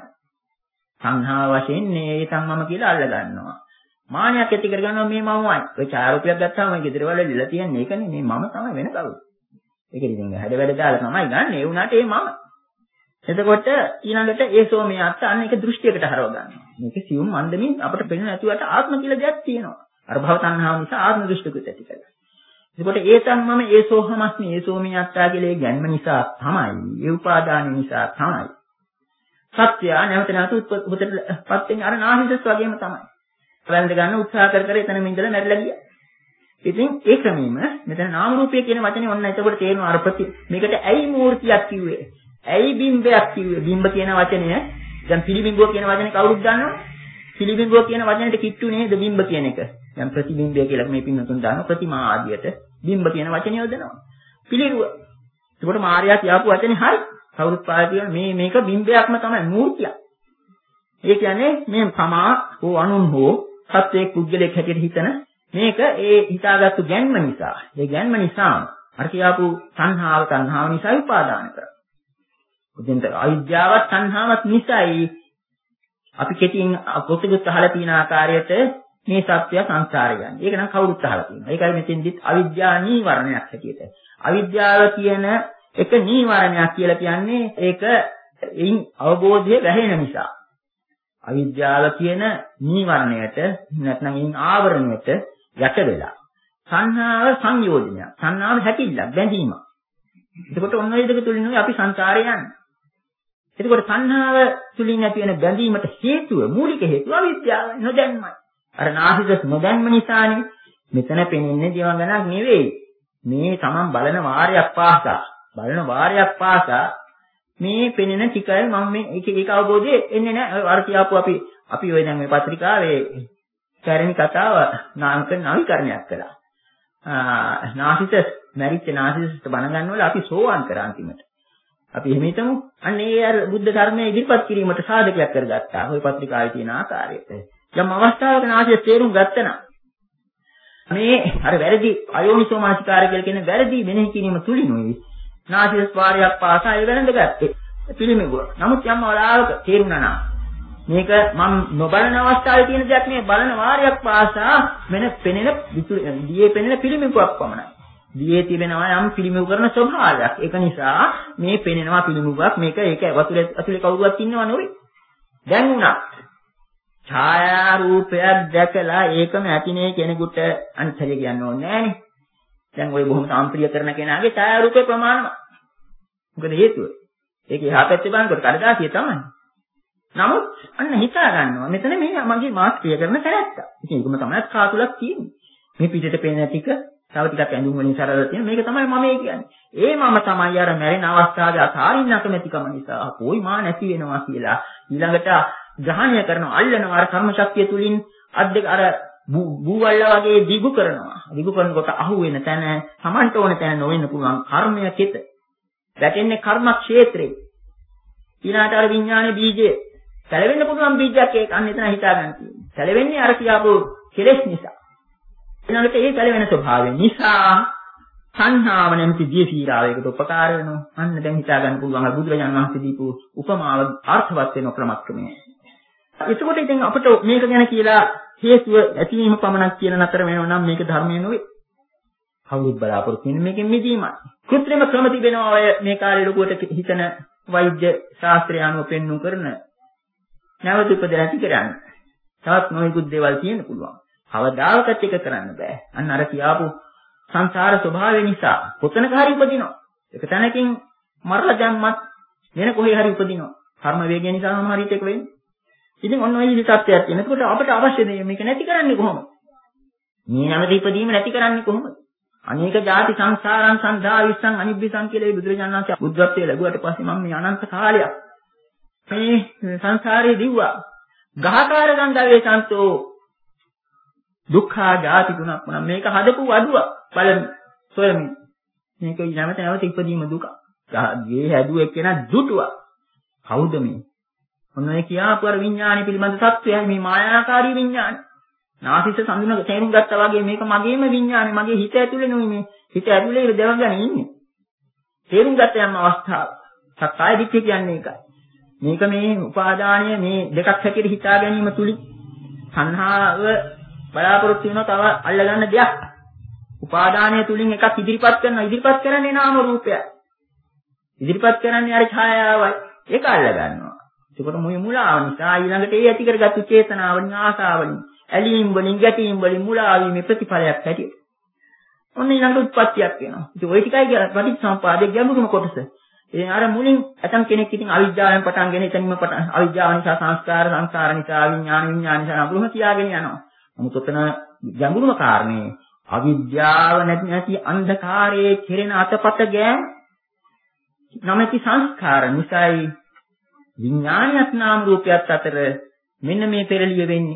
සංහා වශයෙන් මේ තම මම කියලා අල්ල ගන්නවා. මානයක් ඇති කර ගන්නවා මේ මමමයි. ඔය ඡායාරූපයක් ගත්තාම මම ගෙදර වල ඉඳලා තියන්නේ ඒකනේ මේ මම තමයි වෙන කවුද. ඒක ඉතින් හැඩ වැඩ දාලා තමයි ගන්න. ඒ වුණාට ඒ මම. එතකොට ඊළඟට ඒසෝ මේ අත්ත අන්න එක දෘෂ්ටියකට හරව ගන්නවා. මේක සියුම් මන්දමින් අපිට පෙනෙන ඇතුළට ආත්ම කියලා දෙයක් තියෙනවා. අර භව තණ්හාව නිසා ආත්ම දෘෂ්ටිකුත් ඇති කරගන්නවා. එතකොට ඒතම් මම ඒසෝ හමස්මි ඒසෝ මේ අත්තා කියලා ඒ ගැන්ම නිසා තමයි. ඒ උපාදාන නිසා තමයි. සත්‍ය නැවත නැවත උත්පත්තිපත් වෙන අර නාහිසස් වගේම තමයි. වැළඳ ගන්න උත්සාහ කර කර එතනම ඉඳලා මැරිලා ගියා. ඉතින් ඒ ක්‍රමෙම මෙතන නාම රූපය කියන වචනේ ඔන්න එතකොට තේරෙනවා අර ප්‍රති මේකට ඇයි මූර්තියක් කිව්වේ? ඇයි බිම්බයක් කිව්වේ? බිම්බ කියන වචනය දැන් පිළිබිඹුව කියන වචනේ කවුරුත් දන්නවද? පිළිබිඹුව කියන වචනේට කිට්ටු නේද බිම්බ කියන එක. දැන් ප්‍රතිබිම්බය කියලා මේ පින්නතුන් දානවා ප්‍රතිමා ආදියට බිම්බ කියන වචනේ යොදනවා. පිළිරුව. එතකොට මාර්යා කියපු වචනේ හරි. කවුරුත් පාවිච්චි කරන මේ මේක බිම්බයක්ම තමයි මූර්තියක්. ඒ කියන්නේ මේ තමා හෝ අනුන් හෝ සත්‍යයක් පුද්ගලයෙක් හැටියට හිතන මේක ඒ හිතාගත්තු ගැන්ම නිසා. ඒ ගැන්ම නිසා අර කියපු සංහාව සංහාව නිසා උපාදාන කරා. උදෙන්ට අවිද්‍යාවත් සංහාවත් නිසායි අපි කෙටියෙන් පොතකට අහලා තියෙන ආකාරයට මේ සත්‍ය සංසාරය යන්නේ. ඒක නම් කවුරුත් අහලා තියෙනවා. ඒකයි මෙතෙන්දිත් අවිද්‍යා නීවරණයක් හැටියට. අවිද්‍යාව කියන එක නීවරණයක් කියලා කියන්නේ ඒක එයින් අවබෝධය වැහෙන නිසා. අවිද්‍යාව කියන නීවරණයට නැත්නම් එයින් ආවරණයට යට වෙලා. සංහාව සංයෝජනය. සංහාව හැකිල්ලක් බැඳීමක්. එතකොට ඔන්න ඔය දෙක තුලින් අපි සංසාරේ යන්නේ. එතකොට සංහාව තුලින් ඇති වෙන බැඳීමට හේතුව මූලික හේතුව අවිද්‍යාව නොදැන්මයි. අර නාහිදස් නොදැන්ම නිසානේ මෙතන පෙනෙන්නේ දිවංගනක් නෙවෙයි. මේ තමන් බලන වාරයක් පාසා බලන වාරයක් පාසා මේ පෙනෙන ටිකයි මම මේ එක එක අවබෝධය එන්නේ නැහැ. අර කියාපු අපි අපි ඔය දැන් මේ පත්‍රිකාවේ කැරණි කතාව නාමක නවීකරණයක් කළා. ආ නාසිසස් මැරිච්ච නාසිසස්ට බණ ගන්නවල අපි සෝවාන් කරා අන්තිමට. අපි එහෙම හිතමු. අන්න ඒ අර බුද්ධ ධර්මයේ ඉදිරිපත් කිරීමට සාධකයක් කරගත්තා. ওই පත්‍රිකාවේ තියෙන ආකාරයට. යම් අවස්ථාවක නාසය තේරුම් ගත්තනම් මේ අර වැරදි අයෝනිසෝ මානසිකාරය කියලා කියන වැරදි මෙනෙහි කිරීම තුලිනුයි නාසය ස්වාරයක් පාසා ඒ වෙනඳගත්තේ පිළිමෙගුවා. නමුත් යම් අවලාවක තේරුණා නම් මේක මම නොබලන අවස්ථාවේ තියෙන දෙයක් නේ බලන වාරයක් පාසා මෙන්න පෙනෙන දියේ පෙනෙන පිළිමෙගුවක් පමණයි. දියේ තිබෙනවා යම් පිළිමෙගු කරන ස්වභාවයක්. ඒක නිසා මේ පෙනෙනවා පිළිමෙගුවක් මේක ඒක වතුරේ අතුලේ කවුරුවත් ඉන්නව නෙවෙයි. දැන් උනා ඡායා රූපයක් දැකලා ඒකම ඇතිනේ කෙනෙකුට අන්තරිය කියන්න ඕනේ නෑනේ. දැන් ওই බොහොම සාම්ප්‍රිය කරන කෙනාගේ ඡායා රූපේ ප්‍රමාණවත්. මොකද හේතුව? ඒක එහා පැත්තේ බලනකොට කඩදාසිය තමයි. නමුත් අන්න හිතා ගන්නවා මෙතන මේ මගේ මාස් ක්‍රියා කරන තැනත්තා. ඉතින් ඒකම තමයි කාතුලක් තියෙන්නේ. මේ පිටට පේන ටික තව ටිකක් ඇඳුම් වලින් සරලව තියෙන මේක තමයි මම කියන්නේ. ඒ මම තමයි අර මැරෙන අවස්ථාවේ අතාරින්න කැමැතිකම නිසා කොයි මා නැති වෙනවා කියලා ඊළඟට ග්‍රහණය කරනවා අල්ලනවා අර කර්ම ශක්තිය තුලින් අද්දක අර බූවල්ල වගේ දිගු කරනවා. දිගු කරනකොට අහු වෙන තැන Tamanට ඕන තැන නොවෙන්න පුළුවන් කර්මය කෙත. වැටෙන්නේ කර්ම ක්ෂේත්‍රේ. ඊළාට අර විඥානයේ බීජය සැලෙන්න පුළුවන් බීජයක් ඒක අන්න එතන හිතා ගන්න තියෙනවා. සැලෙන්නේ අර කියාපු කෙලෙස් නිසා. ඊළඟට ඒ සැලෙන ස්වභාවය නිසා සංහාව නැමැති දිය සීරාවයකට උපකාර වෙනවා. අන්න දැන් හිතා ගන්න පුළුවන් අර බුදුරජාණන් වහන්සේ දීපු උපමාව අර්ථවත් වෙන ක්‍රමක්‍රමය. එතකොට ඉතින් අපිට මේක ගැන කියලා හේතුව ඇතිවීම පමණක් කියන නතර වෙනව නම් මේක ධර්මය නෙවෙයි. කවුරුත් බලාපොරොත්තු වෙන්නේ මේකෙන් මිදීමයි. කෘත්‍රිම ක්‍රම තිබෙනවා ඔය මේ කාලේ ලොකුවට හිතන වෛද්‍ය ශාස්ත්‍රය අනුව පෙන්වු කරන නැවත උපද නැති කරන්නේ. තවත් නොයෙකුත් දේවල් තියෙන්න පුළුවන්. කවදාකවත් එක කරන්න බෑ. අන්න අර කියාපු සංසාර ස්වභාවය නිසා කොතනක හරි උපදිනවා. එක තැනකින් මරලා දැම්මත් වෙන කොහේ හරි උපදිනවා. කර්ම වේගය නිසා නම් හරියට එක වෙන්නේ. ඉතින් ඔන්න ඔය විදිහට තත්ත්වයක් තියෙන. එතකොට අපිට අවශ්‍ය දේ මේක නැති කරන්නේ කොහොමද? මේ නැමෙත ඉපදීම නැති කරන්නේ කොහොමද? අනේක ಜಾති සංසාරං සන්ධා විස්සං අනිබ්බිසං කියලා මේ බුදුරජාණන් වහන්සේ බුද්ධත්වයේ ලැබුවට පස්සේ මම මේ අනන්ත කාලයක් මේ සංසාරේ දිව්වා. ගහකාර ගන්ධවේ සන්තෝ දුක්ඛා ජාති තුනක් වුණා. මේක හදපු වඩුව බලමු. සොයමු. මේක නැවත නැවත ඉපදීම දුක. ගේ හැදුව එක්කෙනා දුටුවා. කවුද මේ? ඔන්න ඔය කියාපු අර විඥානය පිළිබඳ සත්‍යයයි මේ මායාකාරී විඥානය. නාසිත සඳුන තේරුම් ගත්තා වගේ මේක මගේම විඥානය. මගේ හිත ඇතුලේ නෙවෙයි මේ. හිත ඇතුලේ ඉර දෙවගන ඉන්නේ. තේරුම් ගත්ත යම් අවස්ථාව. සක්කාය දිට්ඨිය කියන්නේ ඒකයි. මේක මේ උපාදානය මේ දෙකක් හැටියට හිතා ගැනීම තුලින් සංහාව බලාපොරොත්තු වෙනවා තව අල්ලගන්න දෙයක්. උපාදානය තුලින් එකක් ඉදිරිපත් කරනවා. ඉදිරිපත් කරන්නේ නාම රූපය. ඉදිරිපත් කරන්නේ අර ඡායාවයි. ඒක අල්ල ගන්නවා. ඒකට මොයි මුලාව නිසා ඊළඟට ඒ ඇති කරගත්තු චේතනාවලින් ආසාවලින් ඇලීම් වලින් ගැටීම් වලින් මුලාවීමේ ප්‍රතිඵලයක් හැටියට. ඔන්න ඊළඟ උත්පත්තියක් වෙනවා. ඉතින් ওই ටිකයි පටිච්චසමුපාදයේ ගැඹුරුම කොටස. ඉතින් අර මුලින් ඇතම් කෙනෙක් ඉතින් අවිද්‍යාවෙන් පටන් ගෙන එතනින්ම පටන් අවිද්‍යාව නිසා සංස්කාර සංස්කාර නිසා විඥාන විඥාන නිසා නබුරුම තියාගෙන යනවා. නමුත් ඔතන ගැඹුරුම කාරණේ අවිද්‍යාව නැති නැති අන්ධකාරයේ කෙරෙන අතපත ගෑම් නැමැති සංස්කාර නිසායි විඥානියත් නාම රූපයත් අතර මෙන්න මේ පෙරලිය වෙන්නේ.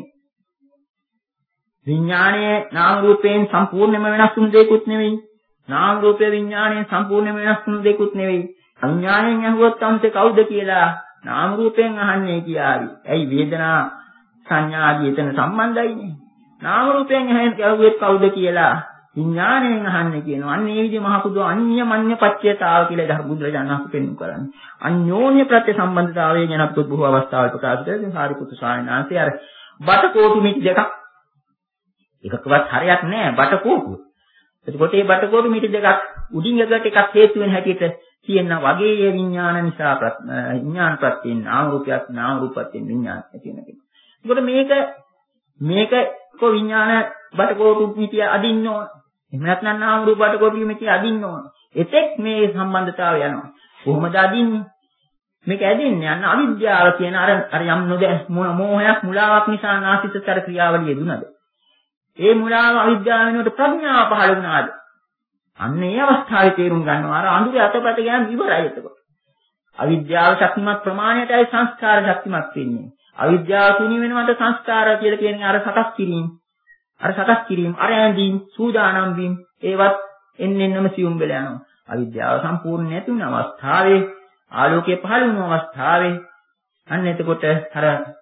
විඥානයේ නාම රූපයෙන් සම්පූර්ණයෙන්ම වෙනස් වුණු දෙයක්වත් නෙවෙයි. නාම රූපේ විඥානයෙන් සම්පූර්ණයෙන්ම වෙනස් වුණු දෙයක්වත් නෙවෙයි. අඥාණයෙන් අහුවත් අන්තේ කවුද කියලා නාම රූපයෙන් අහන්නේ කියාවි. ඇයි වේදනා සංඥා ආදී එතන සම්බන්ධයිනේ. නාම රූපයෙන් අහුවෙත් කවුද කියලා විඥාණයෙන් අහන්නේ කියනවා. අන්න ඒ විදිහ මහ පුදු අන්‍යමඤ්ඤ පච්චේතාව කියලා ධර්ම බුදුරජාණන් වහන්සේ පෙන්වු කරන්නේ. අන්‍යෝන්‍ය ප්‍රත්‍ය සම්බන්ධතාවය ගැන අපිට බොහෝ අවස්ථාවල ප්‍රකාශ කරලා සාරිපුත්තු ස්වාමීන් වහන්සේ අර බටකොටු මිටි දෙකක් එකකවත් හරයක් නැහැ බටකොටු. එතකොට මේ බටකොටු මිටි දෙකක් උඩින් එකට එකක් හේතු වෙන හැටියට තියෙන වගේ ඒ විඥාන නිසා විඥාන ප්‍රත්‍යයෙන් නාම රූපයක් නාම රූපයෙන් විඥාන ඇති වෙන කෙනා. එතකොට මේක මේක කො විඥාන බටකොටු මිටි අදින්න ඕන. එහෙම නැත්නම් නාම රූප බටකොටු මිටි අදින්න ඕන. එතෙක් මේ සම්බන්ධතාවය යනවා. කොහොමද අදින්නේ? මේක ඇදින්නේ අන්න අවිද්‍යාව කියන අර අර යම් නොදැ මොහයක් මුලාවක් නිසා නාසිතතර ක්‍රියාවලිය දුනද? ඒ මුලාව අවිද්‍යාව වෙනුවට ප්‍රඥාව පහළ වුණාද? අන්න ඒ අවස්ථාවේ තේරුම් ගන්නවා අර අඳුරේ අතපත ගෑම ඉවරයි එතකොට. අවිද්‍යාව ශක්තිමත් ප්‍රමාණයටයි සංස්කාර ශක්තිමත් වෙන්නේ. අවිද්‍යාව තුනි වෙනවට සංස්කාර කියලා කියන්නේ අර සකස් කිරීම. අර සකස් කිරීම, අර ඇඳීම්, සූදානම් වීම ඒවත් එන්න එන්නම සියුම් වෙලා යනවා. අවිද්‍යාව සම්පූර්ණ නැති වුණ අවස්ථාවේ ආලෝකය පහළ වුණ අවස්ථාවේ අන්න එතකොට අර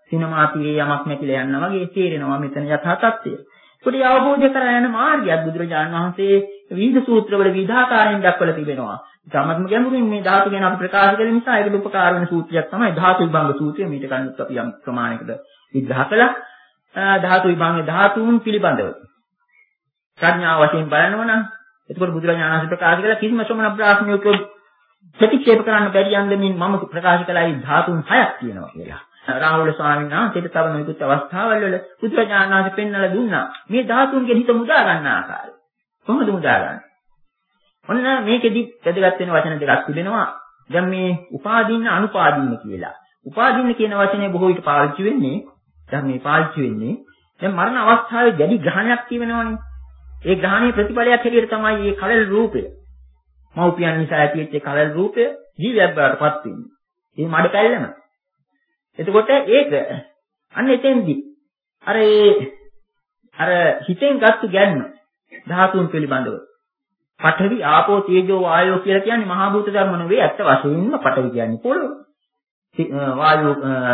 සිනමා තීරයේ යමක් නැතිලා යනවා වගේ තේරෙනවා මෙතන යථා තත්ත්වය. ඒකට අවබෝධ කරගෙන යන මාර්ගයක් බුදුරජාණන් වහන්සේ විවිධ සූත්‍රවල විවිධාකාරයෙන් දක්වලා තිබෙනවා. ධර්ම ගැඹුරින් මේ ධාතු ගැන අපි ප්‍රකාශ කළ නිසා ඒකට උපකාර වෙන සූත්‍රයක් තමයි ධාතු විභංග සූත්‍රය. මීට කලින් අපි යම් ප්‍රමාණයකට විග්‍රහ කළා. ධාතු විභංග ධාතුන් පිළිබඳව ප්‍රඥාව වශයෙන් බලනවා නම් එතකොට බුදුරජාණන් වහන්සේ ප්‍රකාශ කළ කිසිම ශ්‍රමණ බ්‍රාහ්මණයෙකු ප්‍රතික්ෂේප කරන්න බැරි යන්දමින් මම ප්‍රකාශ කළයි ධාතුන් හයක් තියෙනවා කියලා. රාහුල ස්වාමීන් වහන්සේට තව නොයෙකුත් අවස්ථාවල් වල බුදුරජාණන් වහන්සේ පෙන්වලා දුන්නා මේ ධාතුන්ගේ හිත මුදා ගන්න ආකාරය. කොහොමද මුදා ගන්නේ? ඔන්න මේකෙදි වැදගත් වෙන වචන දෙකක් තිබෙනවා. දැන් මේ උපාදීන අනුපාදීන කියලා. උපාදීන කියන වචනේ බොහෝ විට පාවිච්චි වෙන්නේ දැන් මේ පාවිච්චි වෙන්නේ දැන් මරණ අවස්ථාවේ දැඩි ග්‍රහණයක් තියෙනවනේ. ඒ ග්‍රහණයේ ප්‍රතිඵලයක් හැටියට තමයි මේ කලල් රූපය. මෞපියන් නිසා ඇතිවෙච්ච කලල් රූපය ජීවියක් බවට පත් වෙන්නේ. මේ මඩ පැල්ලම. එතකොට ඒක අන්න එතෙන්දී අර ඒ අර හිතෙන් ගත්තු ගැන්ම ධාතුන් පිළිබඳව පඨවි ආපෝ තේජෝ වායෝ කියලා කියන්නේ මහා භූත ධර්ම නෙවෙයි ඇත්ත වශයෙන්ම පඨවි කියන්නේ පොළොව. වායෝ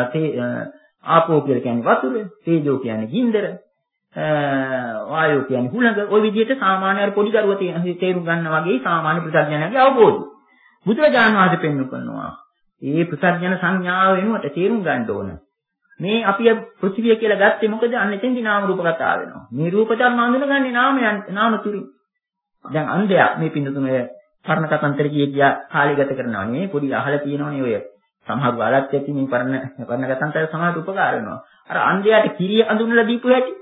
ආපෝ කියලා කියන්නේ වතුර, තේජෝ කියන්නේ ගින්දර, වායෝ කියන්නේ හුළඟ. ওই විදිහට සාමාන්‍ය අර පොඩි දරුවා තේරුම් ගන්න වගේ සාමාන්‍ය ප්‍රත්‍යඥයන්ගේ අවබෝධය. බුදුරජාණන් වහන්සේ පෙන්වු කරනවා. මේ ප්‍රත්‍යඥ සංඥාව වෙනුවට තේරුම් ගන්න ඕන. මේ අපි පෘථිවිය කියලා ගත්තේ මොකද? අන්න එතෙන්දී නාම රූප කතා වෙනවා. මේ රූප ධර්ම හඳුනගන්නේ නාමයන් නාම තුරින්. දැන් අන්ධයා මේ පින්නතුනේ පරණ කතන්තර කිය කියා කාලය ගත කරනවා නේ. පොඩි අහලා තියෙනවනේ ඔය. සමහර වලත් ඇති මේ පරණ පරණ කතන්තර සමහරට උපකාර වෙනවා. අර අන්ධයාට කිරිය අඳුනලා දීපු හැටි.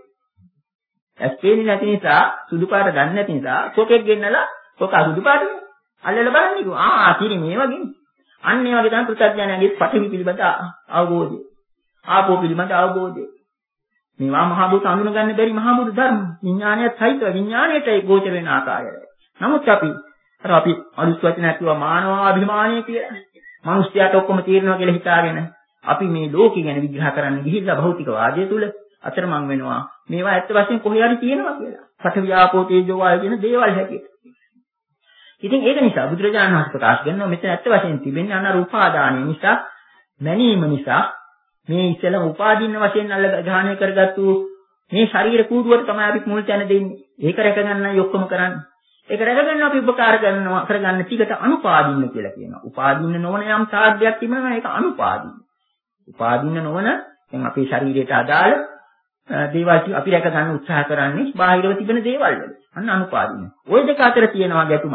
ඇස්පේනි නැති නිසා සුදු පාට ගන්න නැති නිසා කොකෙක් ගෙන්නලා කොක සුදු පාටනේ. අල්ලලා බලන්නකෝ. ආ කිරි මේ වගේ. අන්න ඒ වගේ තමයි ප්‍රත්‍යඥයන්ගේ පඨවි පිළිබඳ අවබෝධය. ආපෝ පිළිබඳ අවබෝධය. මේවා මහා භූත අඳුන ගන්න බැරි මහා භූත ධර්ම. විඥානයත් සහිත විඥාණයටයි ගෝචර වෙන ආකාරය. නමුත් අපි අර අපි අලුත් වචනයක් කිව්වා මානවාභිමානය කියලා. මිනිස්යාට ඔක්කොම තීරණය කියලා හිතාගෙන අපි මේ ලෝකෙ ගැන විග්‍රහ කරන්න ගිහිල්ලා භෞතික වාදය තුල අතරමං වෙනවා. මේවා ඇත්ත වශයෙන් කොහේ හරි තියෙනවා කියලා. පඨවි ආපෝ තේජෝ වායෝ කියන දේවල් හැටියට. ඉතින් ඒක නිසා බුදුරජාණන් වහන්සේ ප්‍රකාශ කරනවා මෙතන ඇත්ත වශයෙන් තිබෙන්නේ අනාර උපාදානය නිසා, මැනීම නිසා මේ ඉස්සෙල්ලා උපාදීන වශයෙන් අල්ල ග්‍රහණය කරගත්තු මේ ශරීර කූඩුවට තමයි අපි මුල් තැන දෙන්නේ. ඒක රැකගන්නයි ඔක්කොම කරන්නේ. ඒක රැකගන්න අපි උපකාර කරනවා කරගන්න ටිකට අනුපාදීන කියලා කියනවා. උපාදීන නොවන යම් සාධ්‍යයක් තිබෙනවා ඒක අනුපාදීන. උපාදීන නොවන දැන් අපේ ශරීරයට අදාළ දේවල් අපි රැක ගන්න උත්සාහ කරන්නේ බාහිරව තිබෙන දේවල් වල. අන්න අනුපාදීන. ওই දෙක අතර තියෙනවා ගැටුමක්.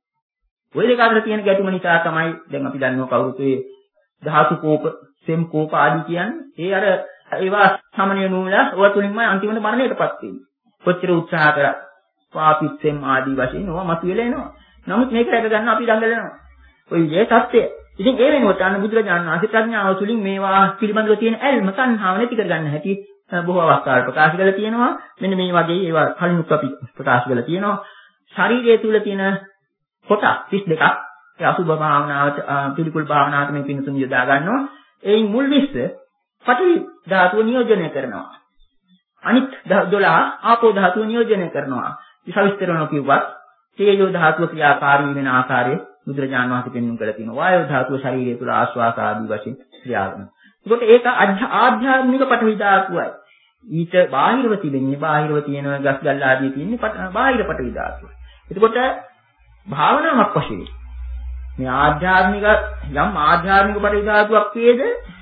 ওই දෙක අතර තියෙන ගැටුම නිසා තමයි දැන් අපි දන්නවා කවුරුත් ඒ ධාතු කෝප, සෙම් කෝප ආදී කියන්නේ ඒ අර ඒවා සමනය නුලා ඔය තුලින්මයි අන්තිමට මරණයටපත් වෙන්නේ. කොච්චර උත්සාහ කරා පාපිත් සෙම් ආදී වශයෙන් ඕවා මතුවෙලා එනවා. නමුත් මේක රැක ගන්න අපි දඟලනවා. ওই විදිහේ தත්ත්වය. ඉතින් ඒ වෙනුවට අන්න බුදුරජාණන් වහන්සේ ප්‍රඥාව තුලින් මේවා පිළිබඳව තියෙන ඇල්ම සංහාව නැති කරගන්න හැටි බොහෝ අවස්ථාවල ප්‍රකාශ කරලා තියෙනවා. මෙන්න මේ වගේ ඒවා කලිනුත් අපි ප්‍රකාශ කරලා තියෙනවා. ශරීරය තුල තියෙන කොටස් තිස් දෙකක් ඒ අසුභ භාවනාවට පිළිකුල් භාවනාවට මේ පිණුතුන් යොදා ගන්නවා. එයින් මුල් විස්ස පඨවි ධාතුව නියෝජනය කරනවා. අනිත් දොළහ ආපෝ ධාතුව නියෝජනය කරනවා. විසවිස්තරණ කිව්වත් තේජෝ ධාතුව ක්‍රියාකාරී වෙන ආකාරය බුදුරජාණන් වහන්සේ පෙන්වුම් කරලා තියෙනවා. වායෝ ධාතුව ශරීරය තුළ ආශ්වාස ආදී වශයෙන් ක්‍රියා කරනවා. ඒකට ඒක ආධ්‍යාත්මික පඨවි ධාතුවයි. ඊට බාහිරව තිබෙන්නේ බාහිරව තියෙන ගස් ගල් ආදී තියෙන්නේ බාහිර පඨවි ධාතුව. එතකොට භාවනාවක් වශයෙන් මේ ආධ්‍යාත්මික යම් ආධ්‍යාත්මික පඨවි ධාතුවක් වේද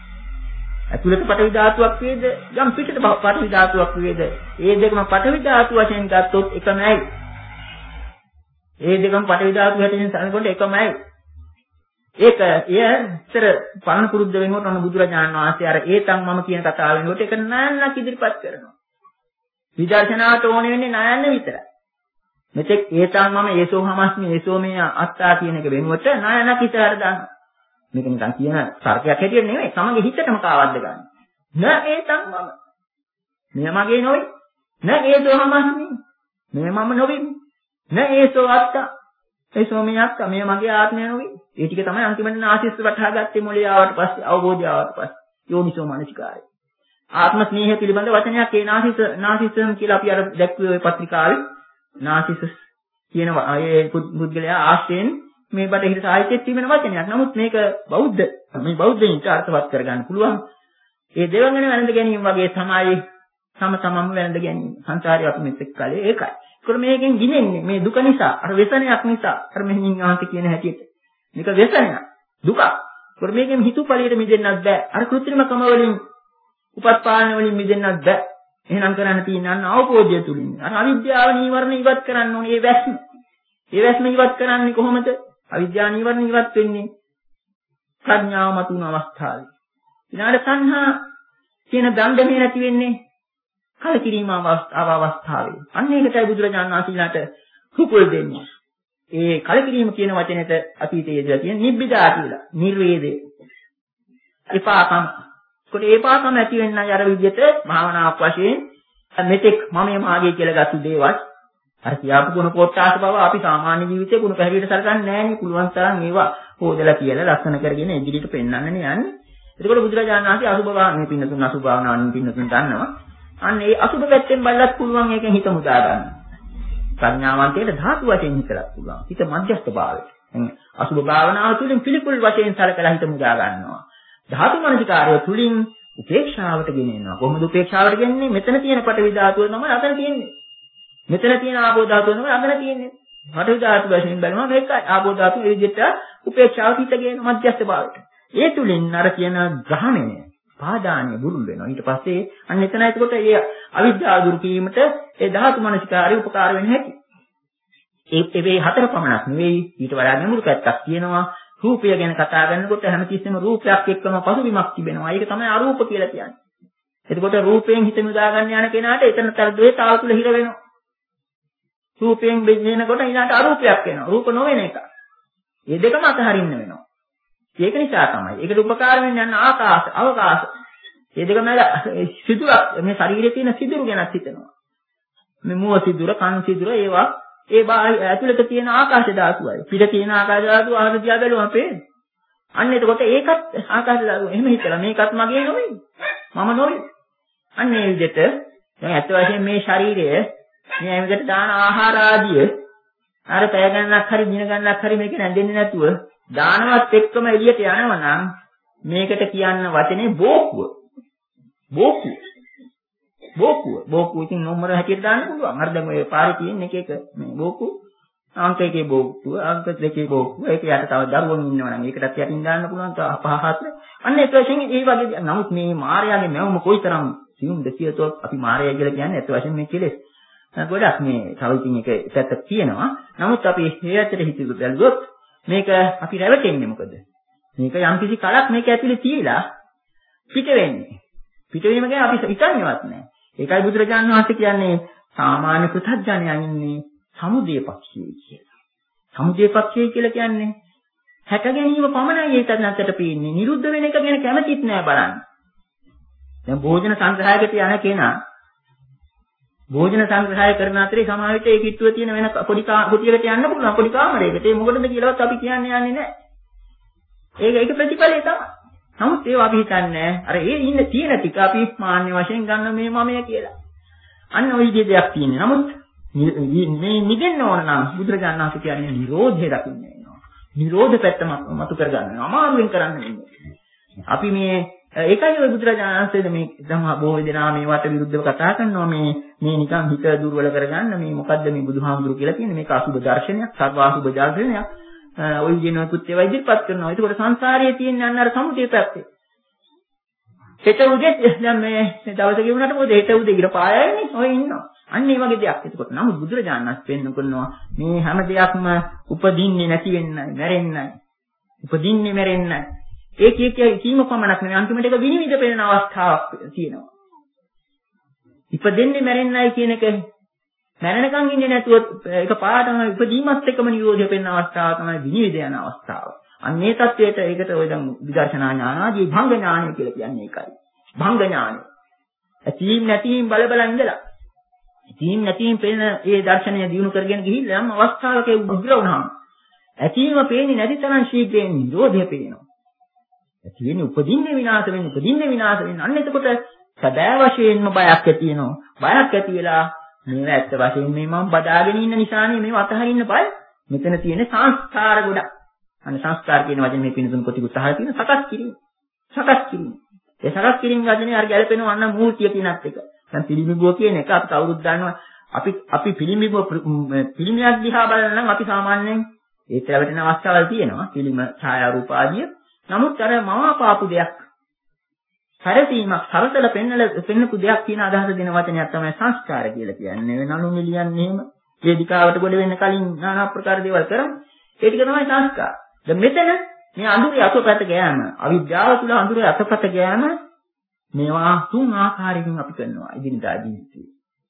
ඇතුළත පඨවි ධාතුවක් වේද යම් පිටත පඨවි ධාතුවක් වේද ඒ දෙකම පඨවි ධාතු වශයෙන් ගත්තොත් එකමයි. ඒ දෙකම පඨවි ධාතු හැටින් සැලකුවොත් එකමයි. ඒක එයතර පරණ පුරුද්ද වෙනකොට අනු බුදුරජාණන් වහන්සේ අර ඒතන් මම කියන කතාව වෙනකොට ඒක නයන්නක් ඉදිරිපත් කරනවා. විදර්ශනාවට ඕනේ වෙන්නේ නයන්න විතරයි. මෙතෙක් ඒතන් මම ඒසෝ හමස්මි ඒසෝ මේ අත්තා කියන එක වෙනුවට නයන්නක් ඉතරට දානවා. මේක නිකන් කියන තර්කයක් හැටියට නෙවෙයි. තමගේ හිතටම කාවද්ද ගන්න. න ඒතන් මම. මෙය මගේ නොවේ. න ඒසෝ හමස්මි. මෙය මම නොවේ. න ඒසෝ අත්තා. ඒසෝ මේ අත්තා මෙය මගේ ආත්මය නොවේ. ඒ ටික තමයි අන්තිමට නාසිස්ස වටහා ගත්තේ මොලේ ආවට පස්සේ අවබෝධය ආවට පස්සේ යෝනිසෝ මනසිකාරය. ආත්ම ස්නේහය පිළිබඳ වචනයක් ඒ නාසිස්ස නාසිස්සම් කියලා අපි අර දැක්ුවේ ওই පත්‍රිකාවේ නාසිසස් කියන ඒ පුද්ගලයා ආශ්‍රයෙන් මේ බටහිර සාහිත්‍යයේ තිබෙන වචනයක්. නමුත් මේක බෞද්ධ මේ බෞද්ධයින්ට අර්ථවත් කරගන්න පුළුවන් ඒ දෙවඟන වැළඳ ගැනීම වගේ තමයි තම තමන්ම වැළඳ ගැනීම. සංසාරේ අපි මෙතෙක් කලේ ඒකයි. ඒකර මේකෙන් ගිනෙන්නේ මේ දුක නිසා, අර व्यसනයක් නිසා, අර මෙහින් ආන්ති කියන හැටියට. මේක व्यसනයක්, දුක. ඒකර මේකෙන් හිතුපලියට මිදෙන්නත් බෑ. අර කෘත්‍රිමකම වලින්, උපත්පාදන වලින් මිදෙන්නත් බෑ. එහෙනම් කරන්න තියෙන අන්න අවබෝධය තුලින්. අර අවිද්‍යාව නීවරණ ඉවත් කරන්න ඕනේ මේ වැස්ම. මේ වැස්ම ඉවත් කරන්නේ කොහොමද? අවිද්‍යාව නීවරණ ඉවත් වෙන්නේ ප්‍රඥාව මතුවන අවස්ථාවේ. ඊළඟට සංහා කියන දණ්ඩනේ නැති වෙන්නේ කලකිරීම අවස්ථාවේ. අන්න ඒකටයි බුදුරජාණන් වහන්සේලාට කුකුල් දෙන්නේ. ඒ කලකිරීම කියන වචනෙට අතීතයේ යෙදලා තියෙන නිබ්බිදා කියලා. නිර්වේදේ. එපාකම්. කොට ඒපාකම් ඇති වෙන්නයි අර විදිහට භාවනාවක් වශයෙන් මෙතෙක් මමයේ මාගේ කියලා ගත්ත දේවල් අර කියාපු ගුණ කොටාස බව අපි සාමාන්‍ය ජීවිතේ ගුණ පැහැදිලිට සලකන්නේ නැහැ නේ. පුළුවන් තරම් ඒවා හොදලා කියලා ලස්සන කරගෙන ඉදිරියට පෙන්වන්නනේ යන්නේ. එතකොට බුදුරජාණන් වහන්සේ අසුභ භාවනාවේ පින්නතුන් අසුභ භාවනාවෙන් පින්නතුන් දන්නවා. අන්න ඒ අසුභ පැත්තෙන් බලලත් පුළුවන් ඒකෙන් හිත මුදා ගන්න. ප්‍රඥාවන්තයට ධාතු වශයෙන් හිතලා පුළුවන්. හිත මධ්‍යස්ථ භාවයට. අසුභ භාවනාව තුළින් පිළිකුල් වශයෙන් සලකලා හිත මුදා ගන්නවා. ධාතු මනසිකාරය තුළින් උපේක්ෂාවට ගෙනෙනවා. කොහොමද උපේක්ෂාවට ගෙනෙන්නේ? මෙතන තියෙන පඨවි ධාතුව තමයි අතන තියෙන්නේ. මෙතන තියෙන ආපෝ ධාතුව තමයි අතන තියෙන්නේ. පඨවි ධාතු වශයෙන් බලනවා මේකයි. ආපෝ ධාතුව ඒ විදිහට උපේක්ෂාව හිත ගෙන මධ්‍යස්ථ භාවයට. ඒ තුලින් අර කියන ග්‍රහණය පාදානිය බුරුල් වෙනවා. ඊට පස්සේ අන්න එතන එතකොට ඒ අවිද්‍යාව දුරු කිරීමට ඒ ධාතු මනසිකාරය උපකාර වෙන හැටි. ඒ මේ හතර පමණක් නෙවෙයි ඊට වඩා ගැඹුරු පැත්තක් තියෙනවා. රූපය ගැන කතා කරනකොට හැමතිස්සෙම රූපයක් එක්කම පසුබිමක් තිබෙනවා. ඒක තමයි අරූප කියලා කියන්නේ. එතකොට රූපයෙන් හිත මුදා ගන්න යන කෙනාට එතනතර ද්වේතාව තුල හිර වෙනවා. රූපයෙන් බෙදෙනකොට ඊළාට අරූපයක් වෙනවා. රූප නොවන එක. මේ දෙකම අතහරින්න වෙනවා. ඒක නිසා තමයි. ඒකට උපකාර වෙන්නේ යන ආකාශ, අවකාශ. මේ දෙකම සිදුරක් මේ ශරීරයේ තියෙන සිදුරු ගැනත් හිතනවා. මේ මුව සිදුර, කන් සිදුර ඒවා ඒ ඇතුළත තියෙන ආකාශ ධාතුවයි. පිට තියෙන ආකාශ ධාතුව ආහන දිහා බැලුවම පේන්නේ. අන්න එතකොට ඒකත් ආකාශ ධාතුව. එහෙම හිතලා මේකත් මගේ නෙවෙයි. මම නෙවෙයි. අන්න ඒ විදිහට දැන් ඇත්ත වශයෙන් මේ ශරීරය මේ ඇඟට දාන ආහාර ආදිය අර පැය ගණනක් හරි දින ගණනක් හරි මේක නැඳෙන්නේ නැතුව දානවත් එක්කම එළියට යනවා නම් මේකට කියන්න වචනේ බෝක්කුව. බෝක්කුව. බෝක්කුව. බෝක්කුව ඉතින් නොමර හැටියට දාන්න පුළුවන්. අර දැන් ඔය පාරේ තියෙන එක එක මේ බෝක්කුව අංක එකේ බෝක්කුව, අංක දෙකේ බෝක්කුව. ඒක යට තව දරුවෝ ඉන්නවා නම් ඒකටත් යටින් දාන්න පුළුවන්. තව පහහත්. අන්න ඒක වශයෙන් ඒ වගේ නමුත් මේ මායාවේ මැවුම කොයිතරම් සියුම්ද කියතොත් අපි මායя කියලා කියන්නේ ඇත්ත වශයෙන් මේ කෙලෙස්. ගොඩක් මේ තව ඉතින් එක පැත්තක් තියෙනවා. නමුත් අපි මේ ඇත්තට හිතුව බැලුවොත් මේක අපි රැවටෙන්නේ මොකද? මේක යම්කිසි කලක් මේක ඇතුලේ තියලා පිට වෙන්නේ. පිට වීම ගැන අපි හිතන්නේවත් නැහැ. ඒකයි බුදුරජාණන් වහන්සේ කියන්නේ සාමාන්‍ය පෘථග්ජනයන් ඉන්නේ සමුදය පක්ෂයේ කියලා. සමුදය පක්ෂයේ කියලා කියන්නේ හැට ගැනීම පමණයි ඒකත් නැත්තට පේන්නේ. නිරුද්ධ වෙන එක ගැන කැමතිත් නෑ බලන්න. දැන් භෝජන සංග්‍රහයකට යන කෙනා භෝජන සංග්‍රහය කරන අතරේ සමහර විට ඒ කිට්ටුවේ තියෙන වෙන පොඩි කුටියකට යන්න පුළුවන් පොඩි කාමරයකට. ඒ මොකටද කියලාවත් අපි කියන්නේ යන්නේ නැහැ. ඒක ඒක ප්‍රතිඵලය තමයි. නමුත් ඒව අපි හිතන්නේ අර ඒ ඉන්න තියෙන ටික අපි මාන්‍ය වශයෙන් ගන්න මේ මමය කියලා. අන්න ওই විදිහේ දෙයක් තියෙන්නේ. නමුත් මේ නිදෙන්න ඕන නම් බුදුරජාණන් වහන්සේ කියන්නේ නිරෝධය දකින්න වෙනවා. නිරෝධ පැත්ත මතු කරගන්න. අමාරුවෙන් කරන්න වෙන්නේ. අපි මේ ඒකයි ඔය බුදුරජාණන් වහන්සේ මේ ධම්ම බොහෝ දෙනා මේවට විරුද්ධව කතා කරනවා මේ මේ නිකන් හිත දුර්වල කරගන්න මේ මොකද්ද මේ බුදුහාමුදුරු කියලා කියන්නේ මේක අසුබ දර්ශනයක් සර්වාසුබ දර්ශනයක් ඔය විදිනකුත් ඒවා ඉදිරිපත් කරනවා. ඒකෝට සංසාරයේ තියෙන අන්න අර සමුදේ පැත්තේ. හෙට උදේ දැන් මේ දවසේ ගෙවුනට මොකද හෙට උදේ ඉර පායන්නේ ඔය ඉන්නවා. අන්න ඒ වගේ දෙයක්. ඒකෝට නමුත් බුදුරජාණන් වහන්සේ පෙන්න කරනවා මේ හැම දෙයක්ම උපදින්නේ නැති වෙන්නයි මැරෙන්නයි. උපදින්නේ මැරෙන්නයි. ඒ කිය කිය කීම පමණක් නෙවෙයි අන්තිමට ඒක විනිවිද පෙනෙන අවස්ථාවක් තියෙනවා. ඉපදෙන්නේ මැරෙන්නයි කියන එක මැරෙනකන් ඉන්නේ නැතුව ඒක පාඩම ඉපදීමත් එක්කම නිරෝධය පෙනෙන අවස්ථාව තමයි විනිවිද යන අවස්ථාව. අන්න මේ தത്വයට ඒකට ඔය දැන් විදර්ශනා ඥාන ආදී භංග ඥානය කියලා කියන්නේ ඒකයි. භංග ඥානය. ඇතීම් නැතීම් බල බල ඉඳලා. ඇතීම් නැතීම් පෙනෙන ඒ දර්ශනය දිනු කරගෙන ගිහිල්ලා යම් අවස්ථාවක උග්‍ර වුණාම ඇතීම පේන්නේ නැති තරම් ශීඝ්‍රයෙන් නිරෝධය පේනවා. ඇති වෙන්නේ උපදින්නේ විනාශ වෙන්නේ උපදින්නේ විනාශ වෙන්නේ අන්න එතකොට සැබෑ වශයෙන්ම බයක් ඇති වෙනවා බයක් ඇති වෙලා මේව ඇත්ත වශයෙන් මේ මම බදාගෙන ඉන්න නිසානේ මේව අතහරින්න බය මෙතන තියෙන සංස්කාර ගොඩක් අන්න සංස්කාර කියන වචනේ මේ පිනතුන් කොටි උත්සාහය තියෙන සකස් කිරීම සකස් කිරීම ඒ සකස් කිරීම වචනේ අර ගැලපෙනවා අන්න මූර්තිය කියනත් එක. දැන් පිළිඹුව කියන එක අපි කවුරුත් දන්නවා. අපි අපි පිළිඹුව පිළිමියක් දිහා බලන නම් අපි සාමාන්‍යයෙන් ඒත් ලැබෙන අවස්ථාවල් තියෙනවා. පිළිම ඡායා රූප ආදිය. නමුත් අර මවාපාපු දෙයක් පරිතීමක් සරසල පෙන්නල පෙන්නපු දෙයක් කියන අදහස දෙන වචනයක් තමයි සංස්කාර කියලා කියන්නේ. නනු මිලියන් එහෙම වේදිකාවට ගොඩ වෙන්න කලින් নানা ආකාර දේවල් කරමු. ඒ ටික තමයි සංස්කාර. දැන් මෙතන මේ අඳුරේ අතපත ගෑම, අවිද්‍යාව තුළ අඳුරේ අතපත ගෑම මේවා තුන් ආකාරයකින් අපි කරනවා ඉදිනදා ජීවිතේ.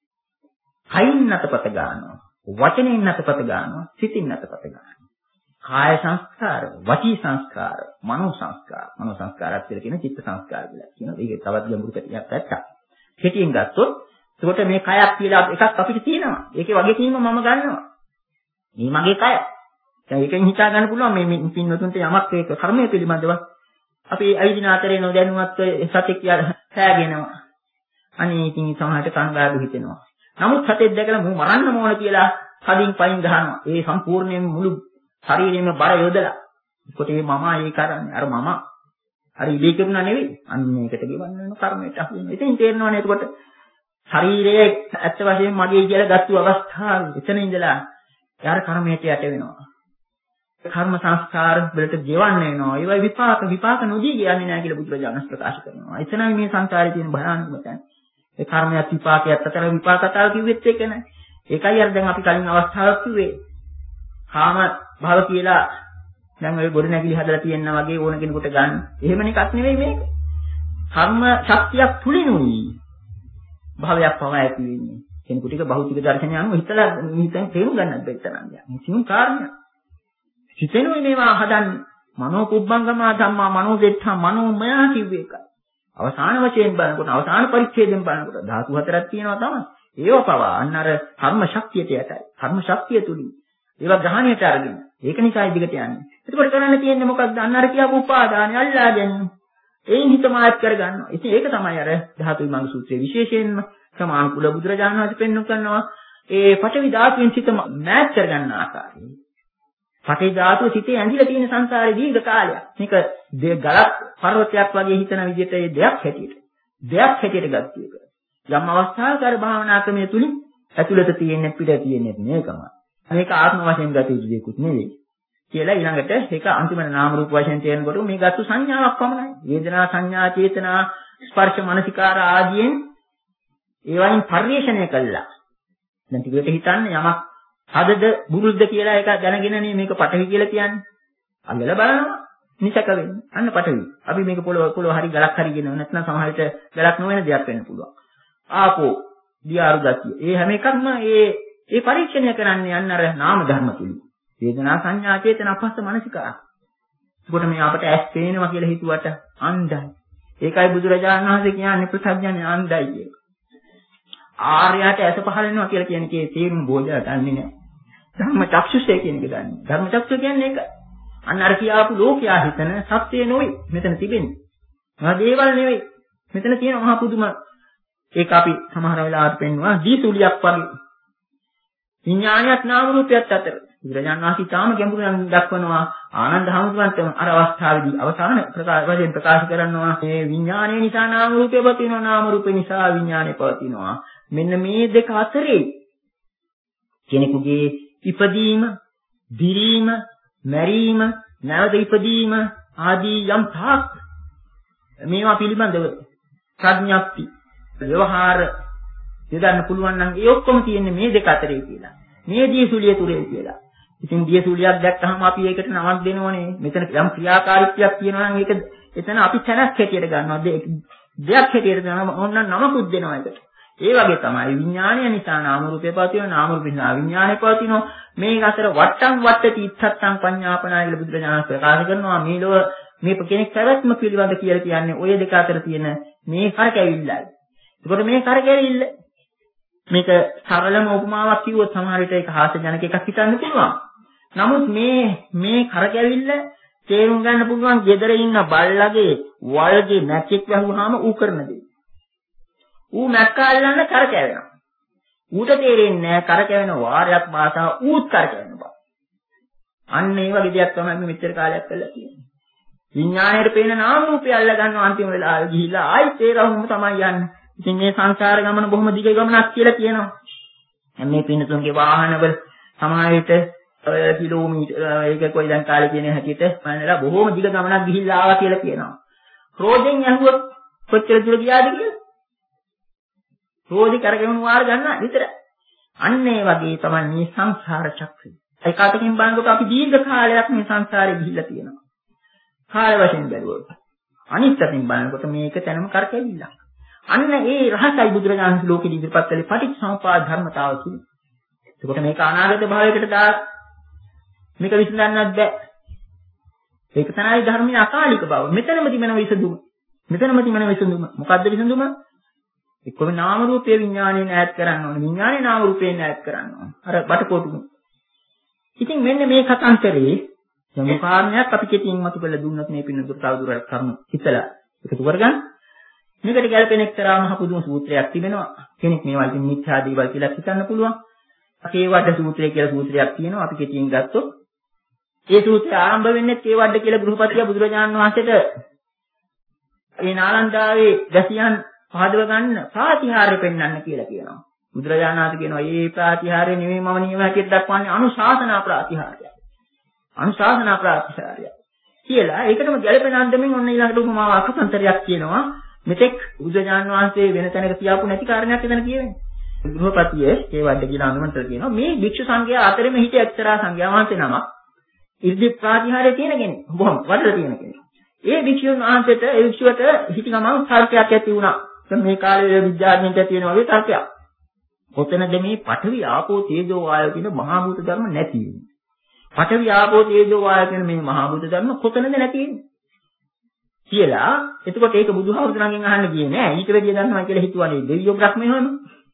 කයින් අතපත ගන්නවා, වචනෙන් අතපත ගන්නවා, සිතින් අතපත ගන්නවා. කාය සංස්කාර, වචී සංස්කාර, මනෝ සංස්කාර. මනෝ සංස්කාරات කියලා කියන චිත්ත සංස්කාර කියලා කියනවා. ඒක තවත් ගැඹුරු පැතියක් පැත්තක්. කෙටියෙන් ගත්තොත් එතකොට මේ කයක් කියලා එකක් අපිට තියෙනවා. ඒකේ වගකීම මම ගන්නවා. මේ මගේ කය. දැන් ඒකෙන් හිතා ගන්න පුළුවන් මේ පින්වතුන්ට යමක් ඒක කර්මය පිළිබඳව අපි අයිදින අතරේ නොදැනුවත් සතෙක් කියලා සෑගෙනවා. අනේ ඉතින් සමහරට කංගාඩු හිතෙනවා. නමුත් සතෙක් දැකලා මු මරන්න ඕන කියලා කඩින් පයින් ගහනවා. ඒ සම්පූර්ණයෙන් මුළු ශරීරෙම බර යොදලා. ඒකට මේ මම ඒ කරන්නේ අර මම අර ඉලී කරුණා නෙවෙයි. අන්න මේකට ගෙවන්න වෙන කර්මයට අහු වෙනවා. ඉතින් තේරෙනවනේ එතකොට ශරීරයේ ඇත්ත වශයෙන්ම මගේ කියලා ගත්තු අවස්ථාව එතන ඉඳලා යාර කර්මයට යට වෙනවා. කර්ම සංස්කාර වලට ගෙවන්න වෙනවා. ඒවයි විපාක විපාක නොදී කියන්නේ නැහැ කියලා බුදුරජාණන් ප්‍රකාශ කරනවා. එතනයි මේ සංසාරේ තියෙන භයානකම තැන. ඒ කර්මයක් විපාකයක් අතර විපාකතාව කිව්වෙත් ඒක නෑ. ඒකයි අර දැන් අපි කලින් අවස්ථාවක් කිව්වේ. කාම භව කියලා දැන් ඔය ගොඩ නැගිලි හදලා තියෙනා වගේ ඕන කෙනෙකුට ගන්න. එහෙම එකක් නෙවෙයි මේක. කර්ම ශක්තියක් තුලිනුයි භවයක් පවා ඇති වෙන්නේ. කෙනෙකුට ඒක භෞතික දර්ශනය අනුව හිතලා හිතෙන් තේරුම් ගන්නත් බැත්තනම් යන්නේ. සියුම් කාරණයක්. හිතෙනුයි මේවා හදන්නේ. මනෝ කුබ්බංගම ධම්මා මනෝ දෙත්තා මනෝමය කිව්වේ එකයි. අවසාන වශයෙන් බලනකොට අවසාන පරිච්ඡේදයෙන් බලනකොට ධාතු හතරක් තියෙනවා තමයි. ඒව පවා අන්න අර කර්ම ශක්තියට යටයි. කර්ම ශක්තිය තුලින් ඒවා ග්‍රහණයට අරගෙන. ඒක නිසා ඉදිකට යන්නේ. එතකොට කරන්න තියෙන්නේ මොකක්ද? අන්න අර කියපු උපාදානය අල්ලා ගැනීම. ඒන් හිත මාත් කරගන්නවා. ඉතින් ඒක තමයි අර ධාතු විමංග සූත්‍රයේ විශේෂයෙන්ම සමානුකූල බුදුරජාණන් වහන්සේ පෙන්වු කරනවා. ඒ පඨවි ධාතුවෙන් සිත මෑච් කරගන්න ආකාරය. පඨවි ධාතුව සිතේ ඇඳිලා තියෙන සංසාරේ දීර්ඝ කාලයක්. මේක ගලක් පර්වතයක් වගේ හිතන විදිහට ඒ දෙයක් හැටියට. දෙයක් හැටියට ගත්ත එක. යම් අවස්ථාවක අර භාවනා ක්‍රමයේ තුලින් ඇතුළත තියෙන පිට තියෙන්නේ මේකම. මේක ආත්ම වශයෙන් ගත යුතු දෙයක්ුත් නෙවෙයි. කියලා ඊළඟට ඒක අන්තිමට නාම රූප වශයෙන් තේරෙනකොට මේ ගත්තු සංඥාවක් පමණයි. වේදනා සංඥා චේතනා ස්පර්ශ මනසිකාර ආදීන් ඒවයින් පරිශ්‍රණය කළා. දැන් ටිකට හිතන්න යමක් හදද බුරුද්ද කියලා එක දැනගෙනනේ මේක පටවි කියලා කියන්නේ. අල්ලලා බලනවා නිසක වෙන්නේ. අන්න පටවි. අපි මේක පොළොව පොළොව හරි ගලක් හරි ගෙනව නැත්නම් සමහර විට ගලක් නොවන දෙයක් වෙන්න පුළුවන්. ආපෝ දියාරු ගතිය. ඒ හැම එකක්ම ඒ ඒ පරීක්ෂණය කරන්නේ අන්න අර නාම ධර්ම තුලින්. වේදනා සංඥා චේතනා පස්ස මනසිකාර. ඒකට මේ අපට ඇස් පේනවා කියලා හිතුවට අන්ධයි. ඒකයි බුදුරජාණන් වහන්සේ කියන්නේ ප්‍රසඥයන් අන්ධයි කියලා. ආර්යයට ඇස පහළ වෙනවා කියලා කියන්නේ ඒ තේරුම් බෝධය ගන්නෙ නෑ. ධර්ම චක්ෂුෂය කියන එක ගන්න. ධර්ම චක්ෂුෂය කියන්නේ ඒක. අන්න අර කියාපු ලෝකයා හිතන සත්‍යය නෙවෙයි මෙතන තිබෙන්නේ. මහා දේවල් නෙවෙයි. මෙතන තියෙන මහා පුදුම ඒක අපි සමහර වෙලාවට පෙන්වනවා දීසුලියක් වගේ. විඥානයත් නාම රූපයත් අතර. බුදුරජාණන් වහන්සේ තාම ගැඹුරින් දක්වනවා ආනන්ද හැමතුන්ටම අර අවස්ථාවේදී අවසාන ප්‍රකාශ වශයෙන් ප්‍රකාශ කරනවා මේ විඥානය නිසා නාම රූපය පවතිනවා නාම රූපේ නිසා විඥානය පවතිනවා. මෙන්න මේ දෙක අතරේ කෙනෙකුගේ ඉපදීම, දිරීම, මැරීම, නැවත ඉපදීම ආදී යම් තාක් මේවා පිළිබඳව ප්‍රඥප්ති ව්‍යවහාර යොදන්න පුළුවන් නම් ඒ ඔක්කොම තියෙන්නේ මේ දෙක අතරේ කියලා. මේ දියසුලිය තුලේ කියලා. ඉතින් දියසුලියක් දැක්කහම අපි ඒකට නමක් දෙනවනේ. මෙතන යම් ක්‍රියාකාරීත්වයක් තියෙනවා නම් ඒක එතන අපි තැනක් හැටියට ගන්නවා. දෙයක් හැටියට ගන්නවා. ඕන්න නමකුත් දෙනවා ඒකට. ඒ වගේ තමයි විඥානය නිසා නාම රූපේ පවතිනවා. නාම රූපේ නිසා විඥානය පවතිනවා. මේ අතර වට්ටම් වට්ටටි ඉත්තත්තං පඤ්ඤාපනා කියලා බුදුරජාණන් ප්‍රකාශ කරනවා. මේ ලෝක මේ කෙනෙක් පැවැත්ම පිළිබඳ කියලා කියන්නේ ඔය දෙක අතර තියෙන මේ කරකැවිල්ලයි. ඒකට මේ කරකැවිල්ල මේක සරලම උපමාවක් කිව්වොත් සමහර විට ඒක හාස්‍යජනක එකක් හිතන්න පුළුවන්. නමුත් මේ මේ කරකැවිල්ල තේරුම් ගන්න පුළුවන් gedara ඉන්න බල්ලගේ වල්ගේ මැක්ෙක් වැහුවාම ඌ කරන දේ. ඌ මැක්ක අල්ලන්න කරකැවෙනවා. ඌට තේරෙන්නේ නැහැ කරකැවෙන වාරයක් භාෂාව ඌත් කරකැවෙන බව. අන්න ඒ වගේ දෙයක් තමයි මේ මෙච්චර කාලයක් කරලා තියෙන්නේ. විඥාණයට පේන නාම රූපය අල්ල ගන්නවා අන්තිම වෙලාවේ ගිහිල්ලා ආයිත් ඒ රවුම තමයි යන්නේ. ඉතින් මේ සංසාර ගමන බොහොම දිග ගමනක් කියලා කියනවා. මේ පින්නතුන්ගේ වාහනවල සමහර විට කිලෝමීටර් ඒක කොයි දැන් කාලේ කියන හැටියට මනලා බොහොම දිග ගමනක් ගිහිල්ලා ආවා කියලා කියනවා. රෝදෙන් ඇහුවොත් කොච්චර දුර ගියාද කියලා? රෝදි කරගෙනු වාර ගන්න විතර. අන්න ඒ වගේ තමයි මේ සංසාර චක්‍රය. ඒකටකින් බලනකොට අපි දීර්ඝ කාලයක් මේ සංසාරේ ගිහිල්ලා තියෙනවා. කාල වශයෙන් බැලුවොත්. අනිත් පැත්තෙන් බලනකොට මේක තැනම කරකැවිලා. අන්න ඒ රහසයි බුදුරජාණන් ලෝකෙ ඉදිරිපත් කළේ පටිච්චසමුප්පාද ධර්මතාව කියන්නේ. එතකොට මේක අනාගත භාවයකට දා මේක විසඳන්නත් බෑ. ඒක තමයි ධර්මයේ අකාලික බව. මෙතනම තිබෙන විසඳුම. මෙතනම තිබෙන විසඳුම. මොකද්ද විසඳුම? එක්කම නාම රූපේ විඥාණය ණයත් කරන්න ඕනේ. විඥාණය නාම රූපේ ණයත් කරන්න ඕනේ. අර බටකොටුම. ඉතින් මෙන්න මේ කතාන්තරේ යම් කාරණයක් අපි කෙටියෙන් මතු කරලා දුන්නොත් මේ පින්නතුර තවදුරටත් කරුණු හිතලා එකතු කරගන්න. මේකට ගැලපෙන එක්තරා මහ පුදුම සූත්‍රයක් තිබෙනවා. කෙනෙක් මේවා ඉතින් මිත්‍යා දේවල් කියලා හිතන්න පුළුවන්. කේවඩ සූත්‍රය කියලා සූත්‍රයක් තියෙනවා. අපි කෙටියෙන් ගත්තොත් ඒ සූත්‍රය ආරම්භ වෙන්නේ කේවඩ කියලා ගෘහපතියා බුදුරජාණන් වහන්සේට මේ නාලන්දාවේ ගැසියන් පහදව ගන්න ප්‍රාතිහාර්ය පෙන්වන්න කියලා කියනවා. බුදුරජාණන් වහන්සේ කියනවා මේ ප්‍රාතිහාර්ය නෙමෙයි මම නියම හැටියට දක්වන්නේ අනුශාසනා ප්‍රාතිහාර්යය. අනුශාසනා ප්‍රාතිහාර්යය කියලා ඒකටම ගැලපෙන අන්දමින් ඔන්න ඊළඟට උපමාවක් අකසන්තරයක් කියනවා. මෙතෙක් බුදුරජාණන් වහන්සේ වෙන තැනක කියාපු නැති කාරණයක් එතන කියවෙන්නේ. ගෘහපතියේ ඒ වඩ කියලා අනුමතර කියනවා මේ භික්ෂු සංඝයා අතරෙම හිටිය එක්තරා සංඝයා වහන්සේ නමක් ඉර්ධි ප්‍රාතිහාර්ය තියෙන කෙනෙක්. බොහොම වඩලා තියෙන කෙනෙක්. ඒ භික්ෂුන් වහන්සේට ඒ භික්ෂුවට හිටි ගමන් තර්කයක් ඇති වුණා. දැන් මේ කාලේ විද්‍යාඥයන්ට තියෙන වගේ තර්කයක්. කොතනද මේ පඨවි ආපෝ තේජෝ වායෝ කියන මහා භූත ධර්ම නැති වෙන්නේ? පඨවි ආපෝ තේජෝ වායෝ කියන මේ මහා භූත ධර්ම කොතනද නැති වෙන්නේ? කියලා එතකොට ඒක බුදුහාමුදුරන්ගෙන් අහන්න ගියේ නෑ. ඊට වැඩිය දන්නවා කියලා හිතුවනේ දෙවියෝ බ්‍රහ්මයෝ එහෙම.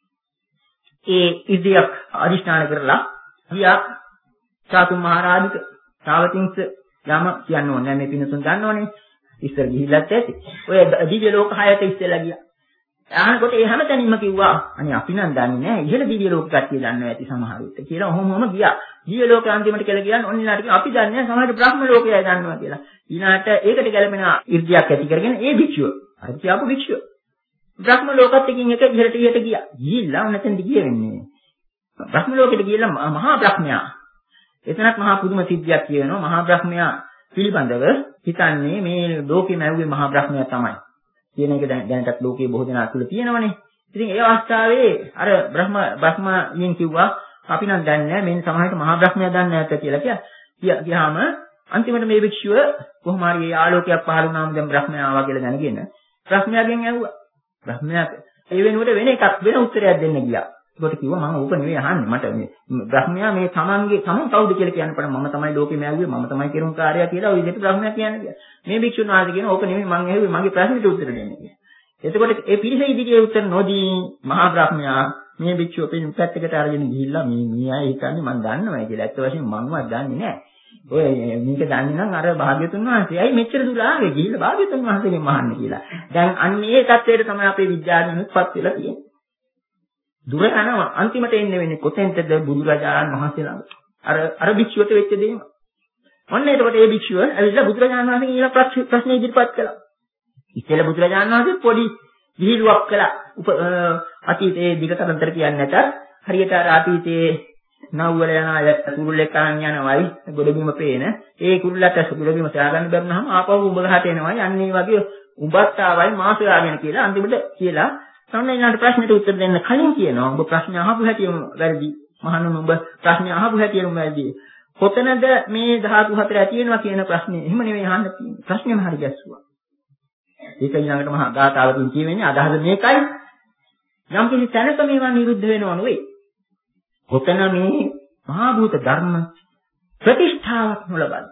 ඒ ඉදියක් අදිෂ්ඨාන කරලා ගියා චාතුම් මහරජික ශ්‍රාවතින්ස යම කියන්න ඕනේ මේ පිනසුන් දන්නවනේ. ඉස්සර ගිහිල්ලත් ඇති. ඔය දිව්‍ය ලෝක හයට ඉස්සෙල්ලා ගියා. ආනකොට ඒ හැමතැනින්ම කිව්වා අනේ අපි නම් දන්නේ නෑ ඉහළ දිව්‍ය ලෝක කට්ටිය දන්නවා ඇති සමහර විට කියලා ඔහොම ඔහොම ගියා. දිව්‍ය ලෝක අන්තිමට කියලා ගියාන් ඔන්නලාට කිව්වා අපි දන්නේ නෑ සමහර බ්‍රහ්ම ලෝකයයි දන්නවා කියලා. ඊළාට ඒකට ගැලපෙන 이르දියක් ඇති කරගෙන ඒ භික්ෂුව අර කියපු භික්ෂුව බ්‍රහ්ම ලෝකත් එකින් එක ඉහළට ඉහළට ගියා. ගිහිල්ලා නැතෙන්ද ගියේ වෙන්නේ. බ්‍රහ්ම ලෝකෙට ගිහිල්ලා මහා බ්‍රහ්මයා එතනත් මහා පුදුම සිද්ධියක් කියනවා. මහා බ්‍රහ්මයා පිළිබඳව හිතන්නේ මේ ලෝකෙම ඇව්වේ මහා බ්‍රහ්මයා තමයි. කියන එක දැනටත් ලෝකයේ බොහෝ දෙනා තුළ තියෙනවනේ. ඉතින් ඒ අවස්ථාවේ අර බ්‍රහ්ම බ්‍රහ්මයෙන් කිව්වා අපි නම් දන්නේ නැහැ මේ සමහරට මහා බ්‍රහ්මයා දන්නේ නැත්te කියලා කියා. ගියාම අන්තිමට මේ භික්ෂුව කොහොම හරි ඒ ආලෝකයක් පහළ වුණාම දැන් බ්‍රහ්මයා ආවා කියලා දැනගෙන බ්‍රහ්මයාගෙන් ඇහුවා. බ්‍රහ්මයා ඒ වෙනුවට වෙන එකක් වෙන උත්තරයක් දෙන්න ගියා. ඒකට කිව්වා මම ඕක නෙවෙයි අහන්නේ මට මේ බ්‍රහ්මයා මේ තමන්ගේ තමන් කවුද කියලා කියන්න පණ මම තමයි ලෝකෙම ඇහුවේ මම තමයි කෙරුම් කාර්යය කියලා ওই විදිහට බ්‍රහ්මයා කියන්නේ කියලා. මේ භික්ෂුන් වහන්සේ කියන ඕක නෙවෙයි මං ඇහුවේ මගේ ප්‍රශ්නෙට උත්තර දෙන්න කියලා. එතකොට ඒ පිරිස ඉදිරියේ උත්තර නොදී මහා බ්‍රහ්මයා මේ භික්ෂුව පිටින් පැත්තකට අරගෙන ගිහිල්ලා මේ මේ අය හිතන්නේ මං දන්නවයි කියලා. ඇත්ත වශයෙන්ම මංවත් දන්නේ නැහැ. ඔය මේක දන්නේ නම් අර භාග්‍යතුන් වහන්සේ ඇයි මෙච්චර දුර ආවේ ගිහිල්ලා භාග්‍යතුන් වහන්සේගෙන් මහන්න කියලා. දැන් අන්න ඒ தത്വයට තමයි අපේ විද්‍යාඥයන්පත් වෙලා තියෙන්නේ. දුර යනවා අන්තිමට එන්නේ වෙන්නේ කොතෙන්ටද බුදුරජාණන් වහන්සේ ළඟ. අර අර භික්ෂුවට වෙච්ච දේම. ඔන්න එතකොට ඒ භික්ෂුව ඇවිල්ලා බුදුරජාණන් වහන්සේගෙන් ඊළඟ ප්‍රශ්න ඉදිරිපත් කළා. ඉතින් බුදුරජාණන් වහන්සේ පොඩි විහිළුවක් කළා. අතීතයේ දිගතරතර කියන්නේ නැත. හරියට අර අතීතයේ නව්වල යන අය කුරුල්ලෙක් අරන් යනවායි ගොඩබිම පේන. ඒ කුරුල්ලට ගොඩබිම සෑගන්න බැරුනහම ආපහු උඹ ගහට එනවායි. අන්න ඒ වගේ උඹත් ආවයි මාස යාගෙන කියලා අන්තිමට කියලා තමයි ඊළඟ ප්‍රශ්නෙට උත්තර දෙන්න කලින් කියනවා. ඔබ ප්‍රශ්න අහපු හැටිම වැරදි. මහණුන් ඔබ ප්‍රශ්න අහපු හැටිම වැරදි. කොතනද මේ ධාතු හතර ඇති වෙනවා කියන ප්‍රශ්නේ. එහෙම නෙවෙයි අහන්න තියෙන්නේ. ප්‍රශ්නේම හරි ගැස්සුවා. ඒක ඊළඟට මහා ගාථාවකින් කියවෙන්නේ අදහස මේකයි. යම් කිසි තැනක මේවා නිරුද්ධ වෙනව නෙවෙයි. කොතන මේ මහා භූත ධර්ම ප්‍රතිෂ්ඨාවක් නොලබන්නේ.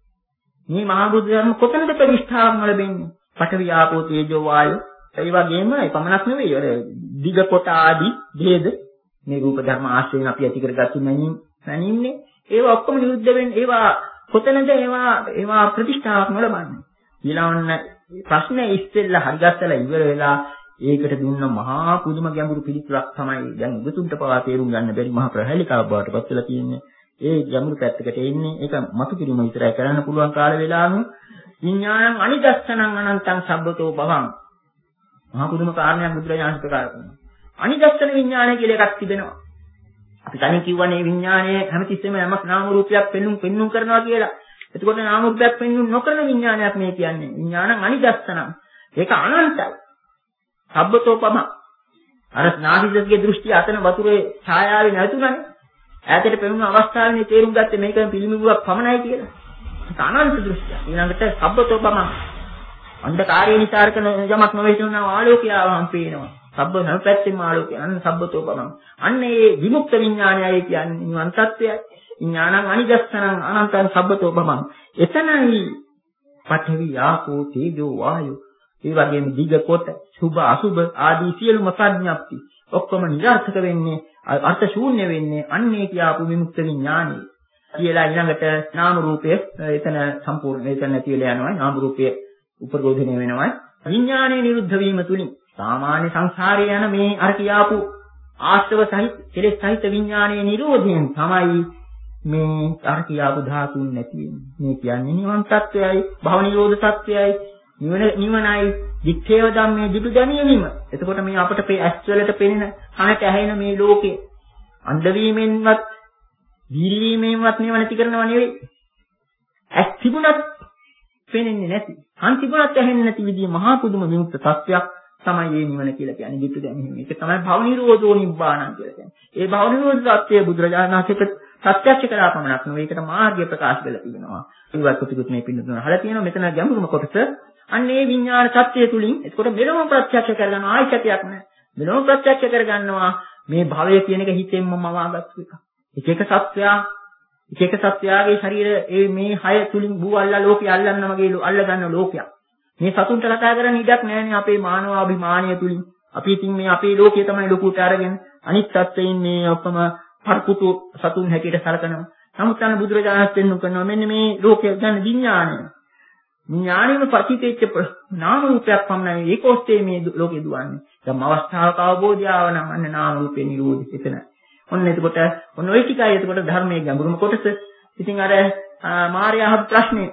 මේ මහා භූත ධර්ම කොතනද ප්‍රතිෂ්ඨාවක් නොලබන්නේ? පඨවි ආපෝ තේජෝ වායෝ ඒ වගේම ඒ පමණක් නෙවෙයි අර දිග කොට ආදී ભેද මේ රූප ධර්ම ආශ්‍රයෙන් අපි ඇති කරගත්තු මනින් මනින්නේ ඒවා ඔක්කොම නිරුද්ධ වෙන්නේ ඒවා කොතනද ඒවා ඒවා ප්‍රතිෂ්ඨාවක් නොලබන්නේ ඊළඟ ප්‍රශ්නේ ඉස්සෙල්ලා හරිගස්සලා ඉවර වෙලා ඒකට දුන්න මහා පුදුම ගැඹුරු පිළිතුරක් තමයි දැන් උගතුන්ට පවා තේරුම් ගන්න බැරි මහා ප්‍රහේලිකාවක් බවට පත් වෙලා තියෙන්නේ ඒ ගැඹුරු පැත්තකට එන්නේ ඒක මතු කිරීම විතරයි කරන්න පුළුවන් කාල වේලාවෙ විඥානං අනිදස්සනං අනන්තං සබ්බතෝ භවං. මහා පුදුම කාරණයක් බුදුරජාණන් ප්‍රකාශ කරනවා. අනිදස්සන විඥානය කියලා එකක් තිබෙනවා. අපි කලින් කිව්වනේ විඥානය හැමතිස්සෙම යමක් නාම රූපයක් පෙන්눔 පෙන්눔 කරනවා කියලා. එතකොට නාම රූපයක් පෙන්눔 නොකරන විඥානයක් මේ කියන්නේ. විඥානං අනිදස්සනං. ඒක අනන්තයි. සබ්බතෝ භවං. අර නාහිදගේ දෘෂ්ටි අතන වතුරේ ඡායාවේ නැතුණනේ. ඈතට පෙනුන අවස්ථාවේ තේරුම් ගත්තේ මේක පිළිමිබුවක් පමණයි කියලා. ඒක අනන්ත දෘෂ්ටියක්. ඊළඟට සබ්බතෝ භවං. අන්ධකාරයේ නිසාරක යමක් නොවේතුනා ආලෝකය ආවම පේනවා. සබ්බ හැම පැත්තෙම ආලෝකය. අන්න සබ්බතෝ භවං. අන්න ඒ විමුක්ත විඥානයයි කියන්නේ නිවන් තත්ත්වයයි. විඥානං අනිදස්සනං අනන්තං සබ්බතෝ භවං. එතනයි පඨවි ආපෝ තේජෝ වායෝ ඒ වගේම දිග කොට සුභ අසුභ ආදී සියලුම ප්‍රඥප්ති ඔක්කොම නිරර්ථක වෙන්නේ අර්ථ ශූන්‍ය වෙන්නේ අන්නේ කියාපු විමුක්ත විඥානයි කියලා. ඊළඟට නාම රූපය එතන සම්පූර්ණ එතන නැති වෙලා යනවා. නාම රූපය උපරෝධනය වෙනවා. විඥානයේ නිරුද්ධ වීම තුලින් සාමාන්‍ය සංසාරයේ යන මේ අර කියාපු ආශ්‍රව සහිත කෙලෙස් සහිත විඥානයේ නිරෝධයෙන් තමයි මේ අර කියාපු ධාතුන් නැති වෙන්නේ. මේ කියන්නේ නිවන් තත්වයයි භව නිරෝධ තත්වයයි නිවන නිවනයි දිත්තේව ධම්මේ දිටු දැනීමම. එතකොට මේ අපට ඇස් වලට පෙනෙන කනට ඇහෙන මේ ලෝකේ අන්ධ වීමෙන්වත් දීර්ඝ වීමෙන්වත් මේව නැති කරනව නෙවෙයි. ඇස් තිබුණත් පෙනෙන්නේ නැති. කන් තිබුණත් ඇහෙන්නේ නැති විදිහේ මහා පුදුම විමුක්ත තත්වයක් තමයි මේ නිවන කියලා කියන්නේ. දිටු දැනීම. ඒක තමයි භව නිරෝධෝ නිබ්බාණං කියලා කියන්නේ. ඒ භව නිරෝධ තත්වයේ බුදුරජාණන් වහන්සේ ප්‍රත්‍යක්ෂ කරා පමණක් නෙවෙයි. ඒකට මාර්ගය ප්‍රකාශ කරලා තිබෙනවා. ඒවත් කොටිකුත් මේ පින්නතුන අහලා තියෙනවා. මෙතන ගැඹුරුම කොටස අන්නේ විඥාන තත්ත්වය තුලින් එතකොට මෙලොව ප්‍රත්‍යක්ෂ කරගන්නවා. ආයතයක් නැහැ. මෙලොව ප්‍රත්‍යක්ෂ කරගන්නවා මේ භවය කියන එක හිතෙන්ම මවාගත්තු එක. එක එක සත්වයා එක එක සත්වයාගේ ශරීර ඒ මේ හය තුලින් බූ අල්ලා ලෝකය අල්ලන්න වගේ අල්ල ගන්න ලෝකයක්. මේ සතුන්ට කතා කරන්න ඉඩක් නැහැනේ අපේ මානව අභිමානය තුලින්. අපි ඉතින් මේ අපේ ලෝකය තමයි ලොකුට අරගෙන අනිත් සත්වයින් මේ ඔක්කොම පරපුතු සතුන් හැටියට සලකනවා. නමුත් අන්න බුදුරජාණන් වහන්සේ කරනවා මෙන්න මේ ලෝකය ගන්න විඥානය. විඥාණයම පතිතෙච්ච නාම රූපයක් පමණයි ඒක ඔස්සේ මේ ලෝකෙ දුවන්නේ. දැන් අවස්ථාවක අවබෝධය ආව නම් අන්න නාම රූපේ නිරෝධිත එතන. ඔන්න එතකොට ඔන්න ওই ටිකයි එතකොට ධර්මයේ ගැඹුරුම කොටස. ඉතින් අර මාර්යා අහපු ප්‍රශ්නේ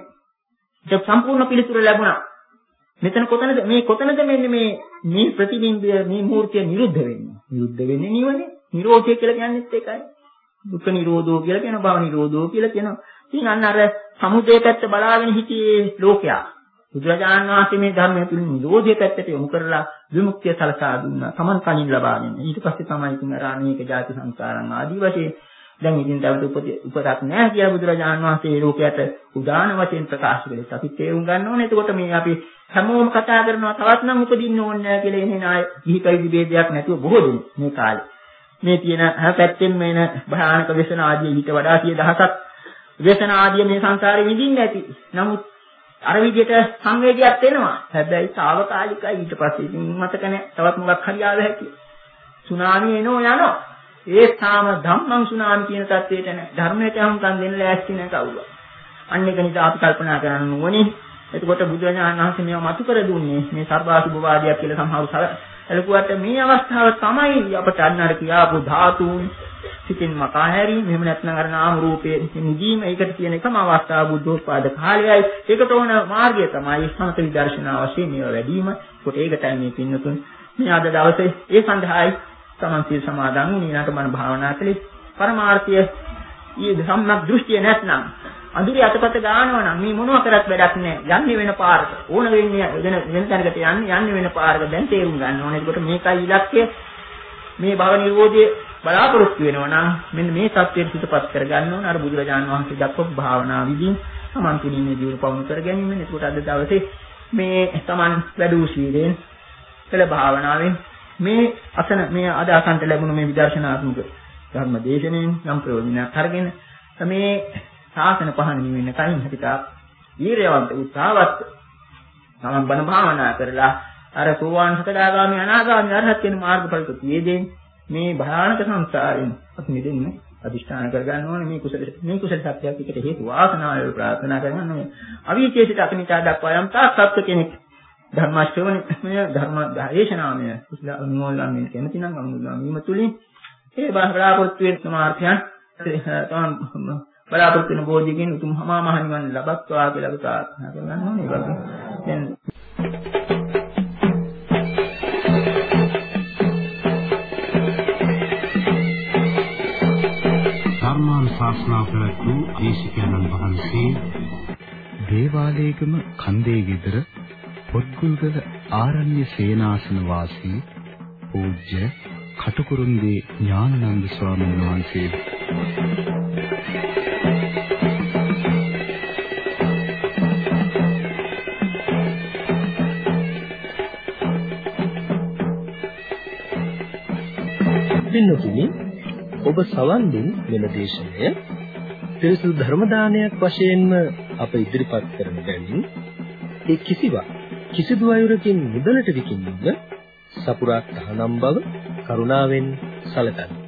ඒක සම්පූර්ණ පිළිතුර ලැබුණා. මෙතන කොතනද මේ කොතනද මෙන්න මේ මේ ප්‍රතිබිම්බය මේ මූර්තිය නිරුද්ධ වෙන්නේ? නිරුද්ධ වෙන්නේ නිවනේ. නිරෝධය කියලා කියන්නේත් ඒකයි. දුක්ඛ නිරෝධෝ කියලා කියනවා, භව නිරෝධෝ කියලා කියනවා. ඉතින් අන්න අර සමුදේ පැත්ත බලාගෙන හිටියේ ලෝකයා. බුදුරජාණන් වහන්සේ මේ ධර්මය තුලින් නිරෝධය පැත්තට යොමු කරලා විමුක්තිය සලසා දුන්නා. සමන් කලින් ලබාගෙන. ඊට පස්සේ තමයි ඉතින් අර අනේක ಜಾති සංස්කාරං ආදී වශයෙන් දැන් ඉතින් තවත් උපතක් නැහැ කියලා බුදුරජාණන් වහන්සේ ලෝකයට උදාන වශයෙන් ප්‍රකාශ කළේ. අපි තේරුම් ගන්න ඕනේ. එතකොට මේ අපි හැමෝම කතා කරනවා තවත් නම් උපදින්න ඕනේ නැහැ කියලා එන්නේ නාය කිහිපයි ભેදයක් නැතුව බොහෝ දෙනෙක් මේ කාලේ. මේ තියෙන හැම පැත්තෙම එන භයානක ව්‍යසන ආදී ඊට වඩා සිය දහසක් ව්‍යසන ආදී මේ සංසාරේ විඳින්න ඇති. නමුත් අර විදිහට සංවේගයක් එනවා. හැබැයි తాවකාලිකයි. ඊට පස්සේ ඉතින් මතක නැහැ. තවත් මොකක් හරි ආව හැකියි. සුනාමි එනෝ යනවා. ඒ තාම ධම්මං සුනාමි කියන தത്വයට නැහැ. ධර්මයට හම්කම් දෙන්න ලෑස්ති නැහැ කවුරුත්. අන්න ඒක නිසා අපි කල්පනා කරන්න ඕනේ. එතකොට බුදුරජාණන් වහන්සේ මේව මතු කර දුන්නේ මේ සර්වාසුභවාදයක් කියලා සමහරු සැලකුවට මේ අවස්ථාව තමයි අපට අන්නර කියාපු ධාතුන් සිතින් මකා හැරීම. මෙහෙම නැත්නම් අර නාම රූපයේ නිදීම. ඒකට තියෙන එකම අවස්ථාව බුද්ධෝත්පාද කාලයයි. ඒකට ඕන මාර්ගය තමයි සමත විදර්ශනා වශයෙන් මේව වැඩිම. ඒකට ඒකටයි මේ පින්නතුන් මේ අද දවසේ ඒ සඳහායි සමන්සිය සමාදන් වුණේ. ඊට මම භාවනා කළේ පරමාර්ථය ඊ ධම්මක් දෘෂ්ටිය නැත්නම් අඳුරේ අතපත ගන්නවා නම් මේ මොනවා කරත් වැඩක් නැහැ. යන්නේ වෙන පාරක. ඕන වෙන්නේ වෙන වෙන තැනකට යන්නේ යන්නේ වෙන පාරක. දැන් තේරුම් ගන්න ඕනේ. ඒකට මේකයි ඉලක්කය. මේ භව නිරෝධයේ බලාපොරොත්තු වෙනවා නම් මෙන්න මේ தත්ත්වයට පිටපත් කර ගන්න ඕන. අර බුදුරජාණන් වහන්සේ දක්වපු භාවනා විදිහින් සමන් තුලින්නේ දියුණු පවුණු කර ගැනීම. ඒකට අද දවසේ මේ සමන් වැඩි සීලෙන් කළ භාවනාවෙන් මේ අසන මේ අද අසන්ට ලැබුණු මේ විදර්ශනාත්මක ධර්ම දේශනෙන් යම් ප්‍රයෝජනයක් අරගෙන මේ ශාසන පහන නිවෙන්න කලින් හිතා වීරයවන්ත උත්සාහවත් තමන් බණ භාවනා කරලා අර සෝවාන් සකදාගාමී අනාගාමී අරහත් වෙන මාර්ගඵලක තියේදී මේ භයානක සංසාරයෙන් අපි මිදෙන්න අදිෂ්ඨාන කරගන්න ඕනේ. මේ කුසල මේ කුසල සත්‍යයක් එකට හේතු වාසනාව ප්‍රාර්ථනා කරගන්න ඕනේ. අවීචේසිත අකනිතා දක්වා යම් තාක් සත්‍ය කෙනෙක් ධර්ම ශ්‍රවණය ධර්ම දේශනාමය කුසල අනුමෝදන් වෙන කැමති නම් අනුමෝදන් වීම තුලින් ඒ බලාපොරොත්තු වෙන සමාර්ථයන් තමන් බලාපොරොත්තු වෙන බෝධියකින් උතුම් හමා මහ නිවන් ලබත්වා කියලා අපි ප්‍රාර්ථනා කරනවා නේ වගේ. දැන් ධර්මානුශාසනා ප්‍රවතු දේශිකානන් වහන්සේ දේවාලේගම කන්දේ ගෙදර පොත්ගුල්ගල ආරණ්‍ය සේනාසන වාසී පූජ්‍ය කටුකුරුන්දී ඥානানন্দ ස්වාමීන් වහන්සේ පින්නතුනි ඔබ සවන් දුන් මෙම දේශනය පිරිසුදු ධර්ම දානයක් වශයෙන්ම අප ඉදිරිපත් කරන බැවින් ඒ කිසිවක් කිසිදු අයුරකින් මුදලට විකිණීම සපුරා තහනම් බව කරුණාවෙන් සැලකන්න.